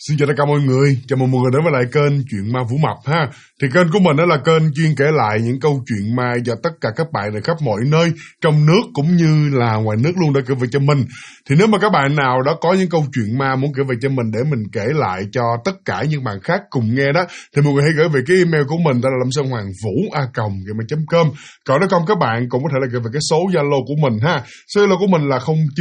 Xin chào tất cả mọi người, chào mừng mọi người đến với lại kênh Chuyện Ma Vũ Mập ha. Thì kênh của mình đó là kênh chuyên kể lại những câu chuyện ma do tất cả các bạn ở khắp mọi nơi, trong nước cũng như là ngoài nước luôn đã kể về cho mình. Thì nếu mà các bạn nào đó có những câu chuyện ma muốn kể về cho mình để mình kể lại cho tất cả những bạn khác cùng nghe đó, thì mọi người hãy gửi về cái email của mình, đó là lamsonhoangvu@gmail.com. Còn nếu không các bạn cũng có thể là gửi về cái số Zalo của mình ha. Số Zalo của mình là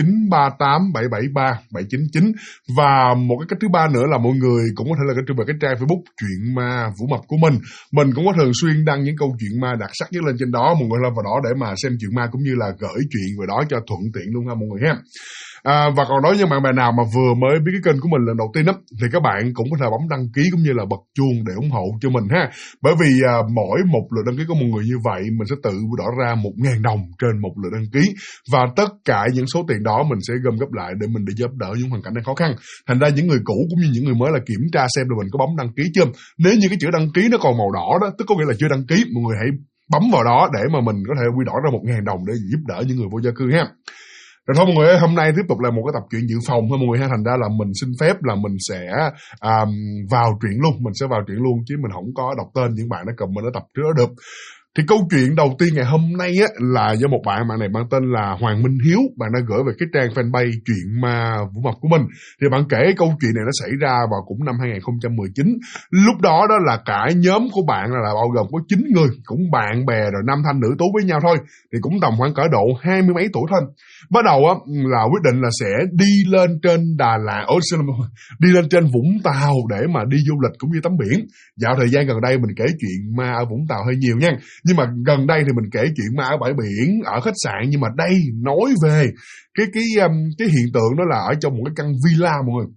0938773799. Và một cái cách thứ ba nữa là mọi người cũng có thể là truy cập cái trang Facebook Chuyện Ma Vũ Mập của mình. Mình cũng có thường xuyên đăng những câu chuyện ma đặc sắc nhất lên trên đó, mọi người lên vào đó để mà xem chuyện ma cũng như là gửi chuyện về đó cho thuận tiện luôn ha mọi người ha. Và còn đối với bạn nào mà vừa mới biết cái kênh của mình lần đầu tiên đó, thì các bạn cũng có thể bấm đăng ký cũng như là bật chuông để ủng hộ cho mình ha. Bởi vì mỗi một lượt đăng ký của mọi người như vậy, mình sẽ tự bỏ ra 1.000 đồng trên một lượt đăng ký, và tất cả những số tiền đó mình sẽ gom góp lại để mình để giúp đỡ những hoàn cảnh đang khó khăn. Thành ra những người cũ cũng như những người mới là kiểm tra xem là mình có bấm đăng ký chưa. Nếu như cái chữ đăng ký nó còn màu đỏ đó, tức có nghĩa là chưa đăng ký, mọi người hãy bấm vào đó để mà mình có thể quy đổi ra 1.000 đồng để giúp đỡ những người vô gia cư ha. Rồi thôi mọi người ơi, hôm nay tiếp tục là một cái tập truyện dự phòng thôi mọi người ha. Thành ra là mình xin phép là mình sẽ vào truyện luôn, mình sẽ vào truyện luôn chứ mình không có đọc tên những bạn đã comment ở tập trước đó được. Thì câu chuyện đầu tiên ngày hôm nay á là do một bạn này mang tên là Hoàng Minh Hiếu, bạn đã gửi về cái trang fanpage Chuyện Ma Vũ Mập của mình. Thì bạn kể câu chuyện này nó xảy ra vào cũng năm 2019. Lúc đó đó là cả nhóm của bạn là bao gồm có 9 người, cũng bạn bè rồi nam thanh nữ tú với nhau thôi. Thì cũng tầm khoảng cỡ độ 20 mấy tuổi thôi. Bắt đầu á là quyết định là sẽ đi lên trên Đà Lạt, đi lên trên Vũng Tàu để mà đi du lịch cũng như tắm biển. Dạo thời gian gần đây mình kể chuyện ma ở Vũng Tàu hơi nhiều nha. Nhưng mà gần đây thì mình kể chuyện ma ở bãi biển, ở khách sạn. Nhưng mà đây nói về cái hiện tượng đó là ở trong một cái căn villa mọi người.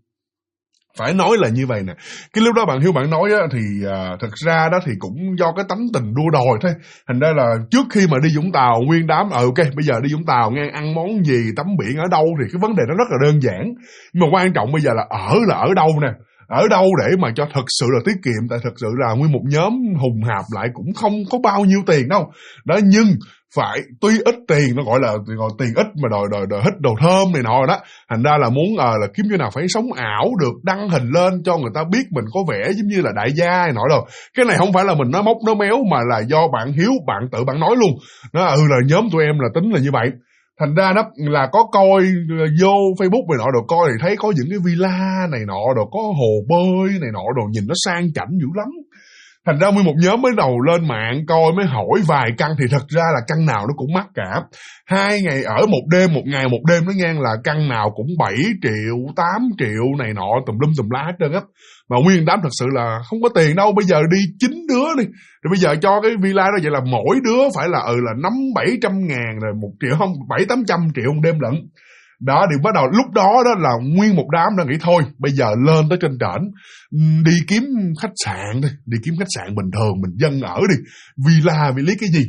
Phải nói là như vậy nè. Cái lúc đó bạn Hiếu bạn nói á, thì thật ra đó thì cũng do cái tánh tình đua đòi thôi. Thành ra là trước khi mà đi Vũng Tàu nguyên đám ok bây giờ đi Vũng Tàu nghe ăn món gì, tắm biển ở đâu, thì cái vấn đề nó rất là đơn giản. Nhưng mà quan trọng bây giờ là ở đâu nè. Ở đâu để mà cho thật sự là tiết kiệm. Tại thật sự là nguyên một nhóm hùng hạp lại cũng không có bao nhiêu tiền đâu đó, nhưng phải tuy ít tiền, nó gọi là tiền ít mà đòi hít đồ thơm này nọ rồi đó. Thành ra là muốn là kiếm chỗ nào phải sống ảo được, đăng hình lên cho người ta biết mình có vẻ giống như là đại gia này nọ đâu. Cái này không phải là mình nói móc nói méo, mà là do bạn Hiếu bạn tự bạn nói luôn. Nó là nhóm tụi em là tính là như vậy. Thành ra đó là có coi vô Facebook này nọ đồ, coi thì thấy có những cái villa này nọ đồ, có hồ bơi này nọ đồ, nhìn nó sang chảnh dữ lắm. Thành ra nguyên một nhóm mới đầu lên mạng coi, mới hỏi vài căn thì thật ra là căn nào nó cũng mắc cả. 2 ngày ở một đêm, 1 ngày 1 đêm nó ngang là căn nào cũng 7 triệu, 8 triệu này nọ, tùm lum tùm lá hết trơn á. Mà nguyên đám thật sự là không có tiền đâu. Bây giờ đi 9 đứa đi, rồi bây giờ cho cái villa đó vậy là mỗi đứa phải là là 500-700 ngàn, rồi 1 triệu không, 700-800 triệu một đêm lận. Đó thì bắt đầu lúc đó đó là nguyên một đám đã nghĩ thôi bây giờ lên tới trên trển đi kiếm khách sạn đi, đi kiếm khách sạn bình thường mình dân ở đi, villa vì lý cái gì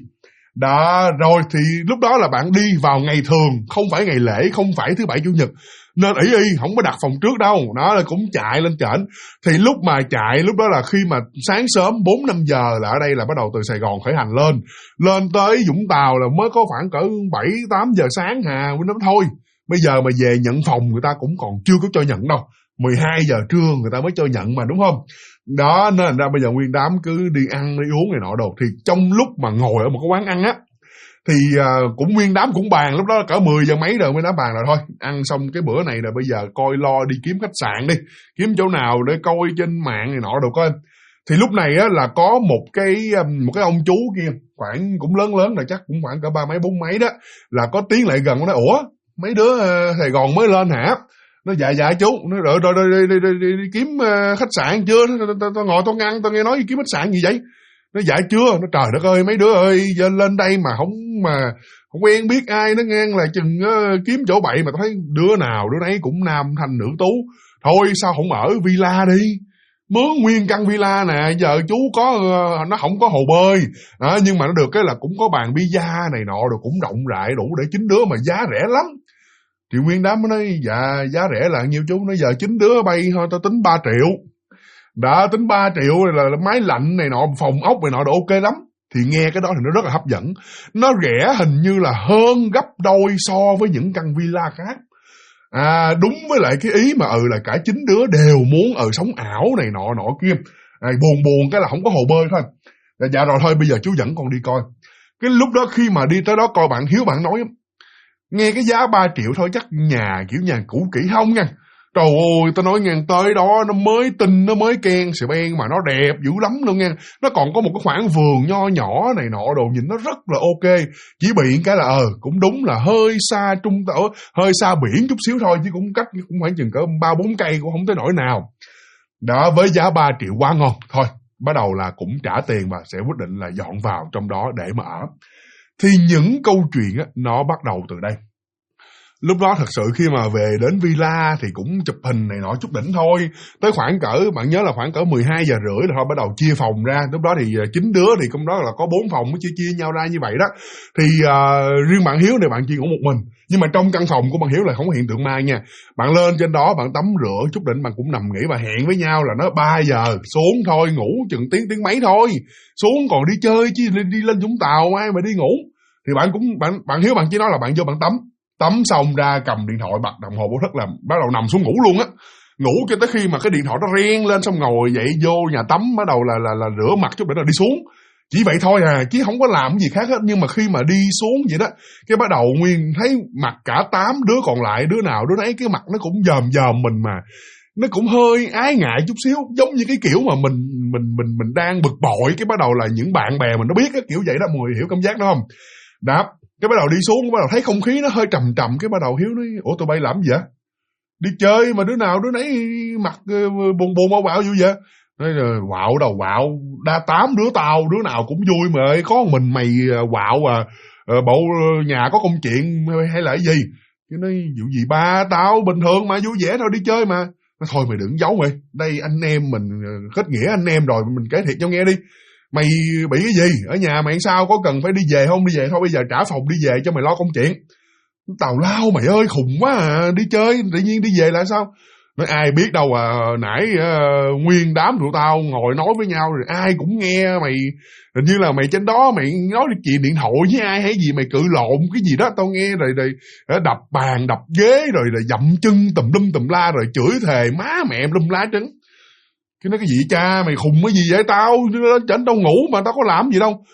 đó. Rồi thì lúc đó là bạn đi vào ngày thường, không phải ngày lễ, không phải thứ bảy chủ nhật, nên không có đặt phòng trước đâu. Nó là cũng chạy lên trển. Thì lúc mà chạy lúc đó là khi mà sáng sớm 4-5 giờ là ở đây là bắt đầu từ Sài Gòn khởi hành lên tới Vũng Tàu là mới có khoảng cỡ 7-8 giờ sáng hà với nó thôi. Bây giờ mà về nhận phòng người ta cũng còn chưa có cho nhận đâu, 12 giờ trưa người ta mới cho nhận mà, đúng không? Đó nên ra bây giờ nguyên đám cứ đi ăn đi uống này nọ đồ. Thì trong lúc mà ngồi ở một cái quán ăn á thì cũng nguyên đám cũng bàn, lúc đó cỡ 10 giờ mấy rồi mới đám bàn rồi thôi. Ăn xong cái bữa này là bây giờ coi lo đi kiếm khách sạn đi, kiếm chỗ nào để coi trên mạng này nọ đồ coi. Thì lúc này á là có một cái ông chú kia khoảng cũng lớn rồi, chắc cũng khoảng cỡ 3 mấy 4 mấy đó, là có tiếng lại gần, nó nói ủa mấy đứa Sài Gòn mới lên hả? Nó dạ chú, nó rồi đi kiếm khách sạn chưa? Tao ngồi tao ngăn, tao nghe nói kiếm khách sạn gì vậy? Nó dạ chưa? Nó trời đất ơi mấy đứa ơi, giờ lên đây mà không quen biết ai, nó ngang là chừng kiếm chỗ bậy mà tao thấy đứa nào đứa nấy cũng nam thanh nữ tú. Thôi sao không ở villa đi? Mướn nguyên căn villa nè, giờ chú có nó không có hồ bơi đó, nhưng mà nó được cái là cũng có bàn bida này nọ rồi, cũng rộng rãi đủ để 9 đứa mà giá rẻ lắm. Thì nguyên đám mới nói dạ giá rẻ là nhiêu chú? Nói giờ 9 đứa bay thôi tao tính 3 triệu. Đã tính 3 triệu là máy lạnh này nọ, phòng ốc này nọ đồ ok lắm. Thì nghe cái đó thì nó rất là hấp dẫn. Nó rẻ hình như là hơn gấp đôi so với những căn villa khác. Đúng với lại cái ý mà là cả 9 đứa đều muốn sống ảo này nọ kia. Buồn cái là không có hồ bơi thôi. Dạ rồi thôi bây giờ chú dẫn con đi coi. Cái lúc đó khi mà đi tới đó coi, bạn Hiếu bạn nói nghe cái giá 3 triệu thôi chắc nhà kiểu nhà cũ kỹ không nha. Trời ơi, tao nói nghe, tới đó nó mới tinh, nó mới ken xì ben mà nó đẹp dữ lắm luôn nha. Nó còn có một cái khoảng vườn nho nhỏ này nọ đồ, nhìn nó rất là ok. Chỉ bị cái là cũng đúng là hơi xa hơi xa biển chút xíu thôi, chứ cũng cách cũng khoảng chừng cỡ 3-4 cây cũng không tới nỗi nào. Đó, với giá 3 triệu quá ngon. Thôi, bắt đầu là cũng trả tiền và sẽ quyết định là dọn vào trong đó để mà ở. Thì những câu chuyện nó bắt đầu từ đây. Lúc đó thật sự khi mà về đến villa thì cũng chụp hình này nọ chút đỉnh thôi. Tới khoảng cỡ, bạn nhớ là khoảng cỡ 12 giờ rưỡi là thôi bắt đầu chia phòng ra. Lúc đó thì 9 đứa thì trong đó là có 4 phòng mới chia nhau ra như vậy đó. Thì riêng bạn Hiếu này bạn chỉ ngủ một mình. Nhưng mà trong căn phòng của bạn Hiếu là không có hiện tượng ma nha. Bạn lên trên đó bạn tắm rửa chút đỉnh, bạn cũng nằm nghỉ và hẹn với nhau là nó 3 giờ xuống thôi, ngủ chừng tiếng mấy thôi. Xuống còn đi chơi chứ đi lên Vũng Tàu ai mà đi ngủ. Thì bạn Hiếu bạn chỉ nói là bạn vô bạn tắm xong ra cầm điện thoại bật đồng hồ báo thức là bắt đầu nằm xuống ngủ luôn á. Ngủ cho tới khi mà cái điện thoại nó reng lên xong ngồi dậy vô nhà tắm bắt đầu là rửa mặt chút để là đi xuống. Chỉ vậy thôi chứ không có làm gì khác hết. Nhưng mà khi mà đi xuống vậy đó, cái bắt đầu Nguyên thấy mặt cả 8 đứa còn lại, đứa nào đứa nấy cái mặt nó cũng dòm mình mà nó cũng hơi ái ngại chút xíu, giống như cái kiểu mà mình đang bực bội, cái bắt đầu là những bạn bè mình nó biết cái kiểu vậy đó, mọi người hiểu cảm giác đó không? Đó, cái bắt đầu đi xuống, bắt đầu thấy không khí nó hơi trầm, cái bắt đầu Hiếu nói ủa tụi bay làm gì vậy? Đi chơi mà đứa nào đứa nấy mặt buồn bạo vui vậy? Nói là quạo đầu quạo, đa 8 đứa tao đứa nào cũng vui mà ơi, có mình mày quạo bộ nhà có công chuyện hay là cái gì? Cái nói vụ gì ba, tao bình thường mà vui vẻ thôi, đi chơi mà. Nói, thôi mày đừng giấu mày, đây anh em mình kết nghĩa anh em rồi, mình kể thiệt cho nghe đi. Mày bị cái gì? Ở nhà mày sao, có cần phải đi về không? Đi về thôi, bây giờ trả phòng đi về cho mày lo công chuyện. Tào lao mày ơi, khùng quá à, đi chơi tự nhiên đi về là sao? Nói ai biết đâu nãy nguyên đám tụi tao ngồi nói với nhau rồi ai cũng nghe mày, hình như là mày trên đó mày nói chuyện điện thoại với ai hay gì, mày cự lộn cái gì đó tao nghe rồi đập bàn đập ghế rồi dậm chân tùm lum tùm la rồi chửi thề má mẹ em lum lá trứng. Cái nói cái gì cha, mày khùng cái gì vậy? Tao chảnh tao ngủ mà tao có làm gì đâu.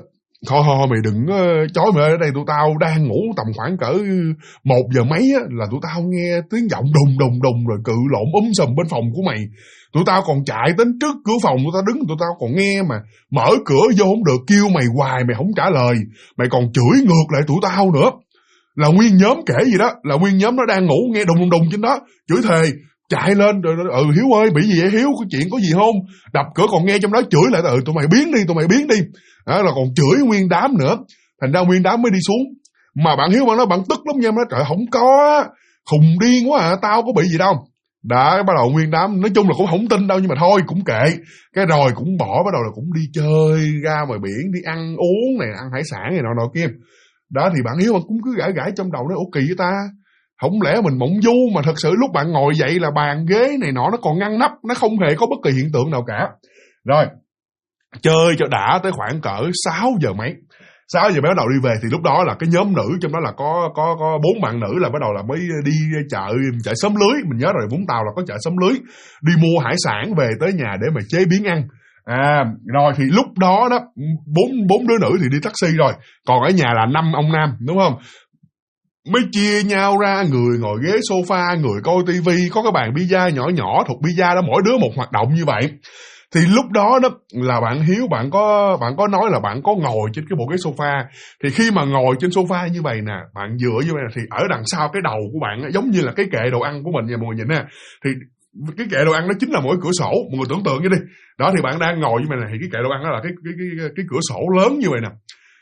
Thôi mày đừng chói mày ơi, ở đây tụi tao đang ngủ tầm khoảng cỡ 1 giờ mấy á, là tụi tao nghe tiếng vọng đùng rồi cự lộn sùm bên phòng của mày. Tụi tao còn chạy đến trước cửa phòng, tụi tao đứng tụi tao còn nghe mà mở cửa vô không được, kêu mày hoài mày không trả lời, mày còn chửi ngược lại tụi tao nữa. Là nguyên nhóm kể gì đó, là nguyên nhóm nó đang ngủ nghe đùng trên đó chửi thề. Chạy lên rồi Hiếu ơi bị gì vậy Hiếu, có chuyện có gì không? Đập cửa còn nghe trong đó chửi lại tụi mày biến đi. Đó là còn chửi nguyên đám nữa. Thành ra nguyên đám mới đi xuống. Mà bạn Hiếu bạn nói bạn tức lắm nha, nó trời không có, khùng điên quá à, tao có bị gì đâu. Đã bắt đầu nguyên đám nói chung là cũng không tin đâu, nhưng mà thôi cũng kệ. Cái rồi cũng bỏ, bắt đầu là cũng đi chơi ra ngoài biển, đi ăn uống này, ăn hải sản này nọ kia. Đó thì bạn Hiếu bạn cũng cứ gãi trong đầu nói ủa kỳ vậy ta, không lẽ mình mộng du mà thật sự lúc bạn ngồi dậy là bàn ghế này nọ nó còn ngăn nắp, nó không hề có bất kỳ hiện tượng nào cả. Rồi chơi cho đã tới khoảng cỡ 6 giờ mấy 6 giờ bắt đầu đi về. Thì lúc đó là cái nhóm nữ trong đó là có 4 bạn nữ là bắt đầu là mới đi chợ xóm lưới. Mình nhớ rồi, Vũng Tàu là có chợ xóm lưới, đi mua hải sản về tới nhà để mà chế biến ăn. Rồi thì lúc đó đó bốn đứa nữ thì đi taxi rồi, còn ở nhà là 5 ông nam, đúng không? Mới chia nhau ra, người ngồi ghế sofa, người coi tivi, có cái bàn pizza nhỏ thuộc pizza đó, mỗi đứa một hoạt động như vậy. Thì lúc đó đó là bạn Hiếu bạn có nói là bạn có ngồi trên cái bộ ghế sofa. Thì khi mà ngồi trên sofa như vậy nè, bạn dựa như vậy nè, thì ở đằng sau cái đầu của bạn giống như là cái kệ đồ ăn của mình nha mọi người nhìn nè. Thì cái kệ đồ ăn nó chính là mỗi cửa sổ, mọi người tưởng tượng như đi. Đó thì bạn đang ngồi như vậy nè, thì cái kệ đồ ăn đó là cái cửa sổ lớn như vậy nè.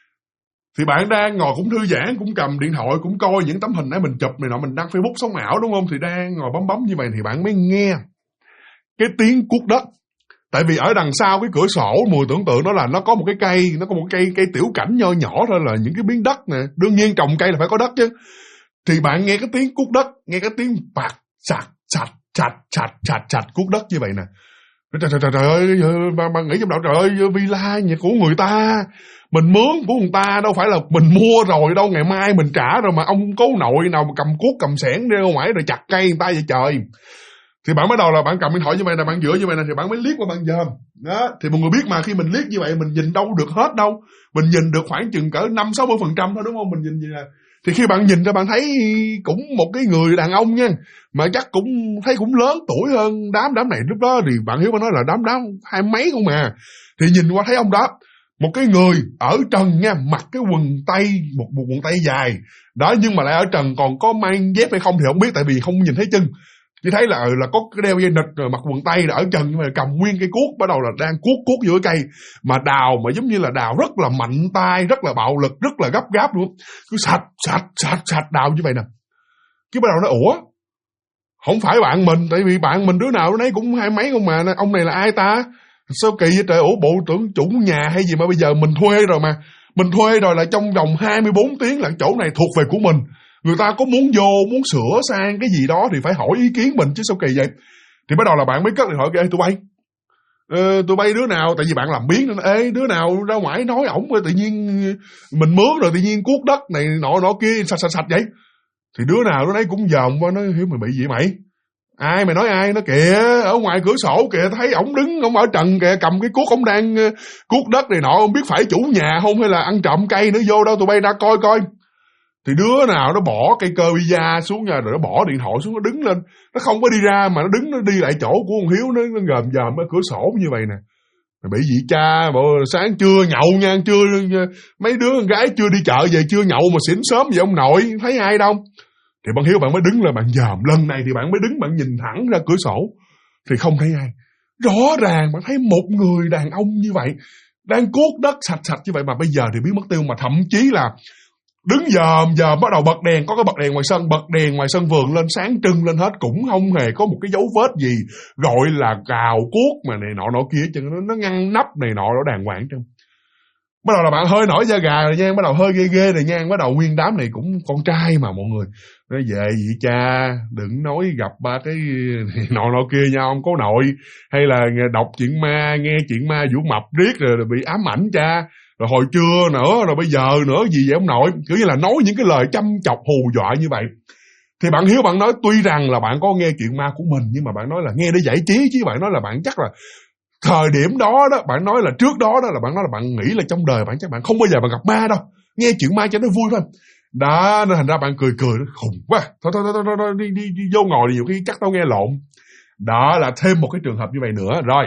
Thì bạn đang ngồi cũng thư giãn, cũng cầm điện thoại, cũng coi những tấm hình ấy mình chụp này nọ, mình đăng Facebook sống ảo đúng không? Thì đang ngồi bấm như vậy thì bạn mới nghe cái tiếng cuốc đất. Tại vì ở đằng sau cái cửa sổ, mùi tưởng tượng đó là nó có một cái cây, nó có một cây tiểu cảnh nho nhỏ thôi, là những cái miếng đất nè. Đương nhiên trồng cây là phải có đất chứ. Thì bạn nghe cái tiếng cuốc đất, nghe cái tiếng bạc sạch cuốc đất như vậy nè. Trời ơi, bạn nghĩ trong đầu trời ơi, villa nhà của người ta, mình mướn của người ta, đâu phải là mình mua rồi đâu, ngày mai mình trả rồi mà ông cố nội nào mà cầm cuốc cầm xẻng đi ra ngoài rồi chặt cây người ta vậy trời. Thì bạn bắt đầu là bạn cầm điện thoại như vậy nè, bạn dựa như vậy nè, thì bạn mới liếc qua bạn dòm đó. Thì mọi người biết mà, khi mình liếc như vậy mình nhìn đâu được hết đâu, mình nhìn được khoảng chừng cỡ 50-60% thôi, đúng không? Mình nhìn gì nè, thì khi bạn nhìn ra bạn thấy cũng một cái người đàn ông nha, mà chắc cũng thấy cũng lớn tuổi hơn đám này. Lúc đó thì bạn Hiếu mới nói là đám hai mấy không à. Thì nhìn qua thấy ông đó, một cái người ở trần nha, mặc cái quần tây, một quần tây dài đó, nhưng mà lại ở trần, còn có mang dép hay không thì không biết, tại vì không nhìn thấy chân. Chỉ thấy là có cái đeo dây nịt rồi mặc quần tây là ở trần, nhưng mà cầm nguyên cây cuốc, bắt đầu là đang cuốc giữa cây, mà đào mà giống như là đào rất là mạnh tay, rất là bạo lực, rất là gấp gáp luôn, cứ sạch đào như vậy nè. Cái bắt đầu nó ủa, không phải bạn mình, tại vì bạn mình đứa nào đứa nấy cũng hai mấy không mà, ông này là ai ta, sao kỳ vậy trời, ủa bộ tưởng chủ nhà hay gì mà bây giờ mình thuê rồi mà, mình thuê rồi là trong vòng 24 tiếng là chỗ này thuộc về của mình. Người ta có muốn vô, muốn sửa sang cái gì đó thì phải hỏi ý kiến mình chứ sao kỳ vậy. Thì bắt đầu là bạn mới cất điện thoại kêu tụi bay đứa nào, tại vì bạn làm biến nên ê đứa nào ra ngoài nói ổng tự nhiên mình mướn rồi tự nhiên cuốc đất này nọ kia sạch vậy. Thì đứa nào đứa nấy cũng dòm qua nói Hiếu mày bị gì mày? Ai mày nói ai? Nó kìa, ở ngoài cửa sổ kìa, thấy ổng đứng, ổng ở trần kìa, cầm cái cuốc, ổng đang cuốc đất này nọ, không biết phải chủ nhà không hay là ăn trộm cây nữa, vô đâu tụi bay ra coi. Thì đứa nào nó bỏ cây cơ pizza xuống nha, rồi nó bỏ điện thoại xuống, nó đứng lên, nó không có đi ra mà nó đứng, nó đi lại chỗ của con Hiếu, nó gờm ở cửa sổ như vậy nè. Mày bị gì cha, bộ sáng trưa nhậu nha, trưa mấy đứa con gái chưa đi chợ về, chưa nhậu mà xỉn sớm vậy ông nội, thấy ai đâu. Thì bạn Hiếu bạn mới đứng lên bạn dòm, lần này thì bạn mới đứng bạn nhìn thẳng ra cửa sổ, thì không thấy ai. Rõ ràng bạn thấy một người đàn ông như vậy, đang cuốc đất sạch như vậy mà bây giờ thì biến mất tiêu, mà thậm chí là đứng dòm bắt đầu bật đèn, có cái bật đèn ngoài sân, bật đèn ngoài sân vườn lên sáng trưng lên hết, cũng không hề có một cái dấu vết gì gọi là cào cuốc mà này nọ kia chứ, nó ngăn nắp này nọ nó đàng hoàng chứ. Bắt đầu là bạn hơi nổi da gà rồi nha, bắt đầu hơi ghê rồi nha, bắt đầu nguyên đám này cũng con trai mà mọi người nói về vậy cha, đừng nói gặp ba cái nọ kia nha ông cố nội, hay là đọc chuyện ma, nghe chuyện ma Vũ Mập riết rồi bị ám ảnh cha, rồi hồi trưa nữa, rồi bây giờ nữa gì vậy ông nội, kiểu như là nói những cái lời chăm chọc hù dọa như vậy. Thì bạn Hiếu bạn nói tuy rằng là bạn có nghe chuyện ma của mình, nhưng mà bạn nói là nghe để giải trí, chứ bạn nói là bạn chắc là thời điểm đó bạn nói là trước đó là bạn nói là bạn nghĩ là trong đời bạn chắc bạn không bao giờ bạn gặp ma đâu, nghe chuyện ma cho nó vui thôi. Đó, nên thành ra bạn cười khùng quá. Thôi đi vô ngồi thì nhiều khi chắc tao nghe lộn. Đó là thêm một cái trường hợp như vậy nữa. Rồi,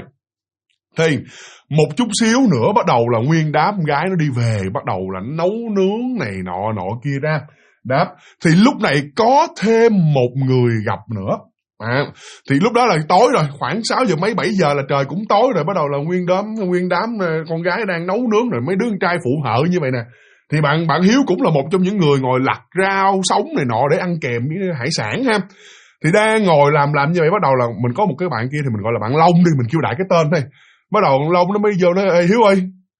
thì một chút xíu nữa bắt đầu là nguyên đám gái nó đi về, bắt đầu là nấu nướng này nọ kia ra. Đó, thì lúc này có thêm một người gặp nữa. Thì lúc đó là tối rồi, khoảng 6 giờ mấy 7 giờ là trời cũng tối rồi, bắt đầu là nguyên đám con gái đang nấu nướng rồi, mấy đứa con trai phụ hợ như vậy nè. Thì bạn Hiếu cũng là một trong những người ngồi lặt rau sống này nọ để ăn kèm với hải sản ha. Thì đang ngồi làm như vậy, bắt đầu là mình có một cái bạn kia thì mình gọi là bạn Long đi, mình kêu đại cái tên thôi. Bắt đầu bạn Long nó mới vô nói ê Hiếu ơi,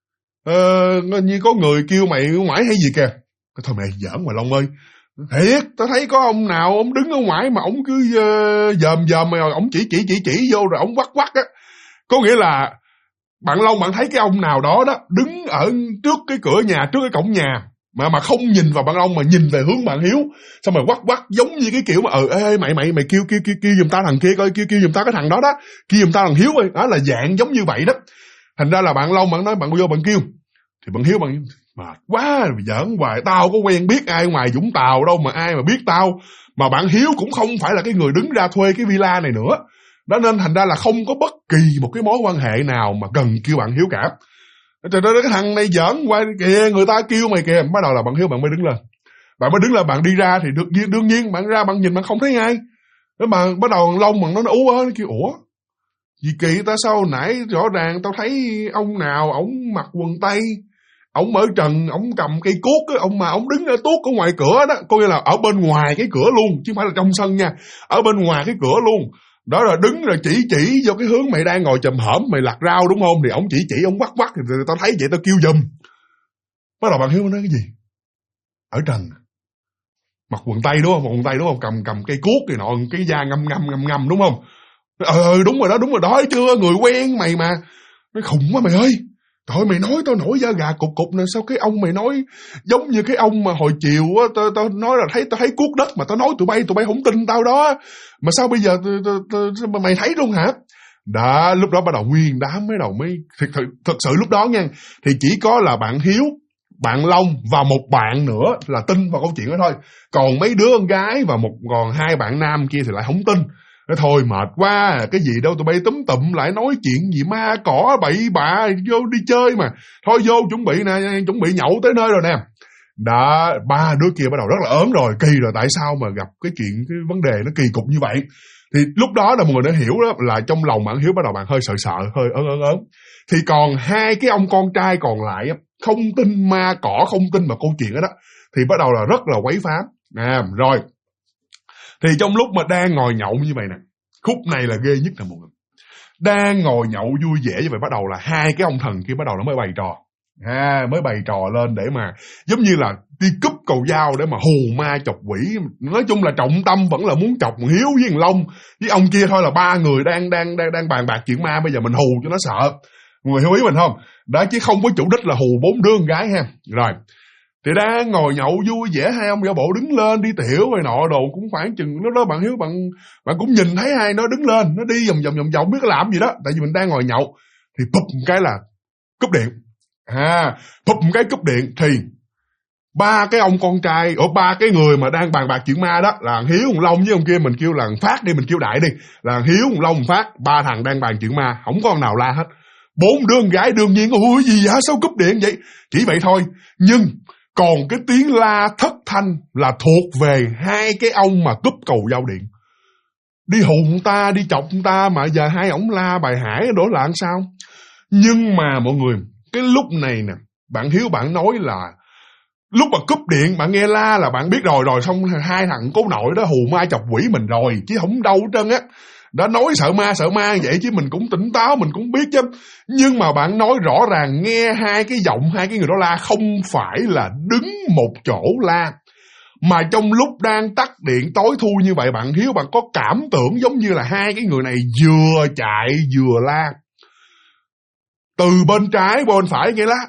như có người kêu mày ngoại hay gì kìa. Thôi mày giỡn mà Long ơi, thiệt tao thấy có ông nào ông đứng ở ngoài mà ông cứ dòm mà ông chỉ vô rồi ông quắt á. Có nghĩa là bạn Long bạn thấy cái ông nào đó đứng ở trước cái cửa nhà, trước cái cổng nhà mà không nhìn vào bạn Long mà nhìn về hướng bạn Hiếu, xong rồi quắt giống như cái kiểu mà ê mày kêu giùm tao thằng kia coi, kêu giùm tao cái thằng đó kêu giùm tao thằng Hiếu ơi, đó là dạng giống như vậy đó. Thành ra là bạn Long bạn nói bạn vô bạn kêu, thì bạn Hiếu bạn mệt quá giỡn hoài, tao có quen biết ai ngoài Vũng Tàu đâu mà ai mà biết tao, mà bạn Hiếu cũng không phải là cái người đứng ra thuê cái villa này nữa. Đó nên thành ra là không có bất kỳ một cái mối quan hệ nào mà cần kêu bạn Hiếu cả. Trời ơi, cái thằng này giỡn hoài kìa, người ta kêu mày kìa. Bắt đầu là bạn Hiếu bạn mới đứng lên. Bạn mới đứng lên, bạn đi ra thì đương nhiên bạn ra bạn nhìn bạn không thấy ai. Đó mà bắt đầu Long bạn nó ú ớ, nó kêu ủa gì kỳ ta, sao nãy rõ ràng tao thấy ông nào ổng mặc quần tây, ổng ở trần, ổng cầm cây cuốc, ổng mà ổng đứng ở tuốt ở ngoài cửa đó, coi như là ở bên ngoài cái cửa luôn, chứ không phải là trong sân nha, ở bên ngoài cái cửa luôn. Đó là đứng rồi chỉ vô cái hướng mày đang ngồi chồm hổm mày lặt rau đúng không, thì ổng chỉ ổng quắt thì tao thấy vậy tao kêu giùm. Bắt đầu bạn Hiếu nói cái gì? Ở trần, mặc quần tây đúng không, cầm cây cuốc thì nọ, cái da ngâm đúng không? Đúng rồi đó, thấy chưa, người quen mày mà. Nói khùng quá mày ơi. Trời ơi, mày nói tao nổi da gà cục cục nè. Sao cái ông mày nói giống như cái ông mà hồi chiều á, tao nói là tao thấy cuốc đất mà tao nói tụi bay không tin tao đó. Mà sao bây giờ mày thấy luôn hả? Đó, lúc đó bắt đầu nguyên đám mới thực sự lúc đó nha, thì chỉ có là bạn Hiếu, bạn Long và một bạn nữa là tin vào câu chuyện đó thôi. Còn mấy đứa con gái và còn hai bạn nam kia thì lại không tin. Nói thôi mệt quá, cái gì đâu tụi bay túm tụm lại nói chuyện gì ma cỏ bậy bạ, vô đi chơi mà. Thôi vô chuẩn bị nhậu tới nơi rồi nè. Đã, ba đứa kia bắt đầu rất là ớn rồi, kỳ rồi, tại sao mà gặp cái vấn đề nó kỳ cục như vậy. Thì lúc đó là mọi người đã hiểu đó, là trong lòng bạn Hiếu bắt đầu bạn hơi sợ, hơi ớn. Thì còn hai cái ông con trai còn lại không tin ma cỏ, không tin vào câu chuyện đó, thì bắt đầu là rất là quấy phá. Rồi thì trong lúc mà đang ngồi nhậu như vậy nè, khúc này là ghê nhất nè mọi người. Đang ngồi nhậu vui vẻ như vậy, bắt đầu là hai cái ông thần kia bắt đầu nó mới bày trò. Mới bày trò lên để mà giống như là đi cúp cầu dao để mà hù ma chọc quỷ. Nói chung là trọng tâm vẫn là muốn chọc Hiếu với thằng Long với ông kia thôi, là ba người đang bàn bạc chuyện ma, bây giờ mình hù cho nó sợ. Mọi người hiểu ý mình không? Đó, chứ không có chủ đích là hù bốn đứa con gái ha. Rồi thì đang ngồi nhậu vui vẻ, hai ông giả bộ đứng lên đi tiểu rồi nọ đồ, cũng khoảng chừng lúc đó bạn Hiếu bạn cũng nhìn thấy hai nó đứng lên, nó đi vòng biết làm gì đó, tại vì mình đang ngồi nhậu. Thì bụp một cái là cúp điện. Bụp một cái cúp điện thì ba cái ông con trai, ba cái người mà đang bàn bạc chuyện ma đó, là thằng Hiếu, thằng Long với ông kia, mình kêu là thằng Phát đi, mình kêu đại đi, là thằng Hiếu, thằng Long, thằng Phát, ba thằng đang bàn chuyện ma, không có con nào la hết. Bốn đứa con gái đương nhiên ôi gì vậy, sao cúp điện vậy, chỉ vậy thôi. Nhưng còn cái tiếng la thất thanh là thuộc về hai cái ông mà cúp cầu giao điện. Đi hù người ta, đi chọc người ta, mà giờ hai ổng la bài hải đổ là làm sao. Nhưng mà mọi người, cái lúc này nè, bạn Hiếu bạn nói là lúc mà cúp điện bạn nghe la là bạn biết rồi xong hai thằng cố nội đó hù ma chọc quỷ mình rồi, chứ không đâu hết trơn á. Đã nói sợ ma vậy chứ mình cũng tỉnh táo, mình cũng biết chứ. Nhưng mà bạn nói rõ ràng nghe hai cái giọng hai cái người đó la không phải là đứng một chỗ la, mà trong lúc đang tắt điện tối thui như vậy, bạn Hiếu bạn có cảm tưởng giống như là hai cái người này vừa chạy vừa la. Từ bên trái bên phải nghe la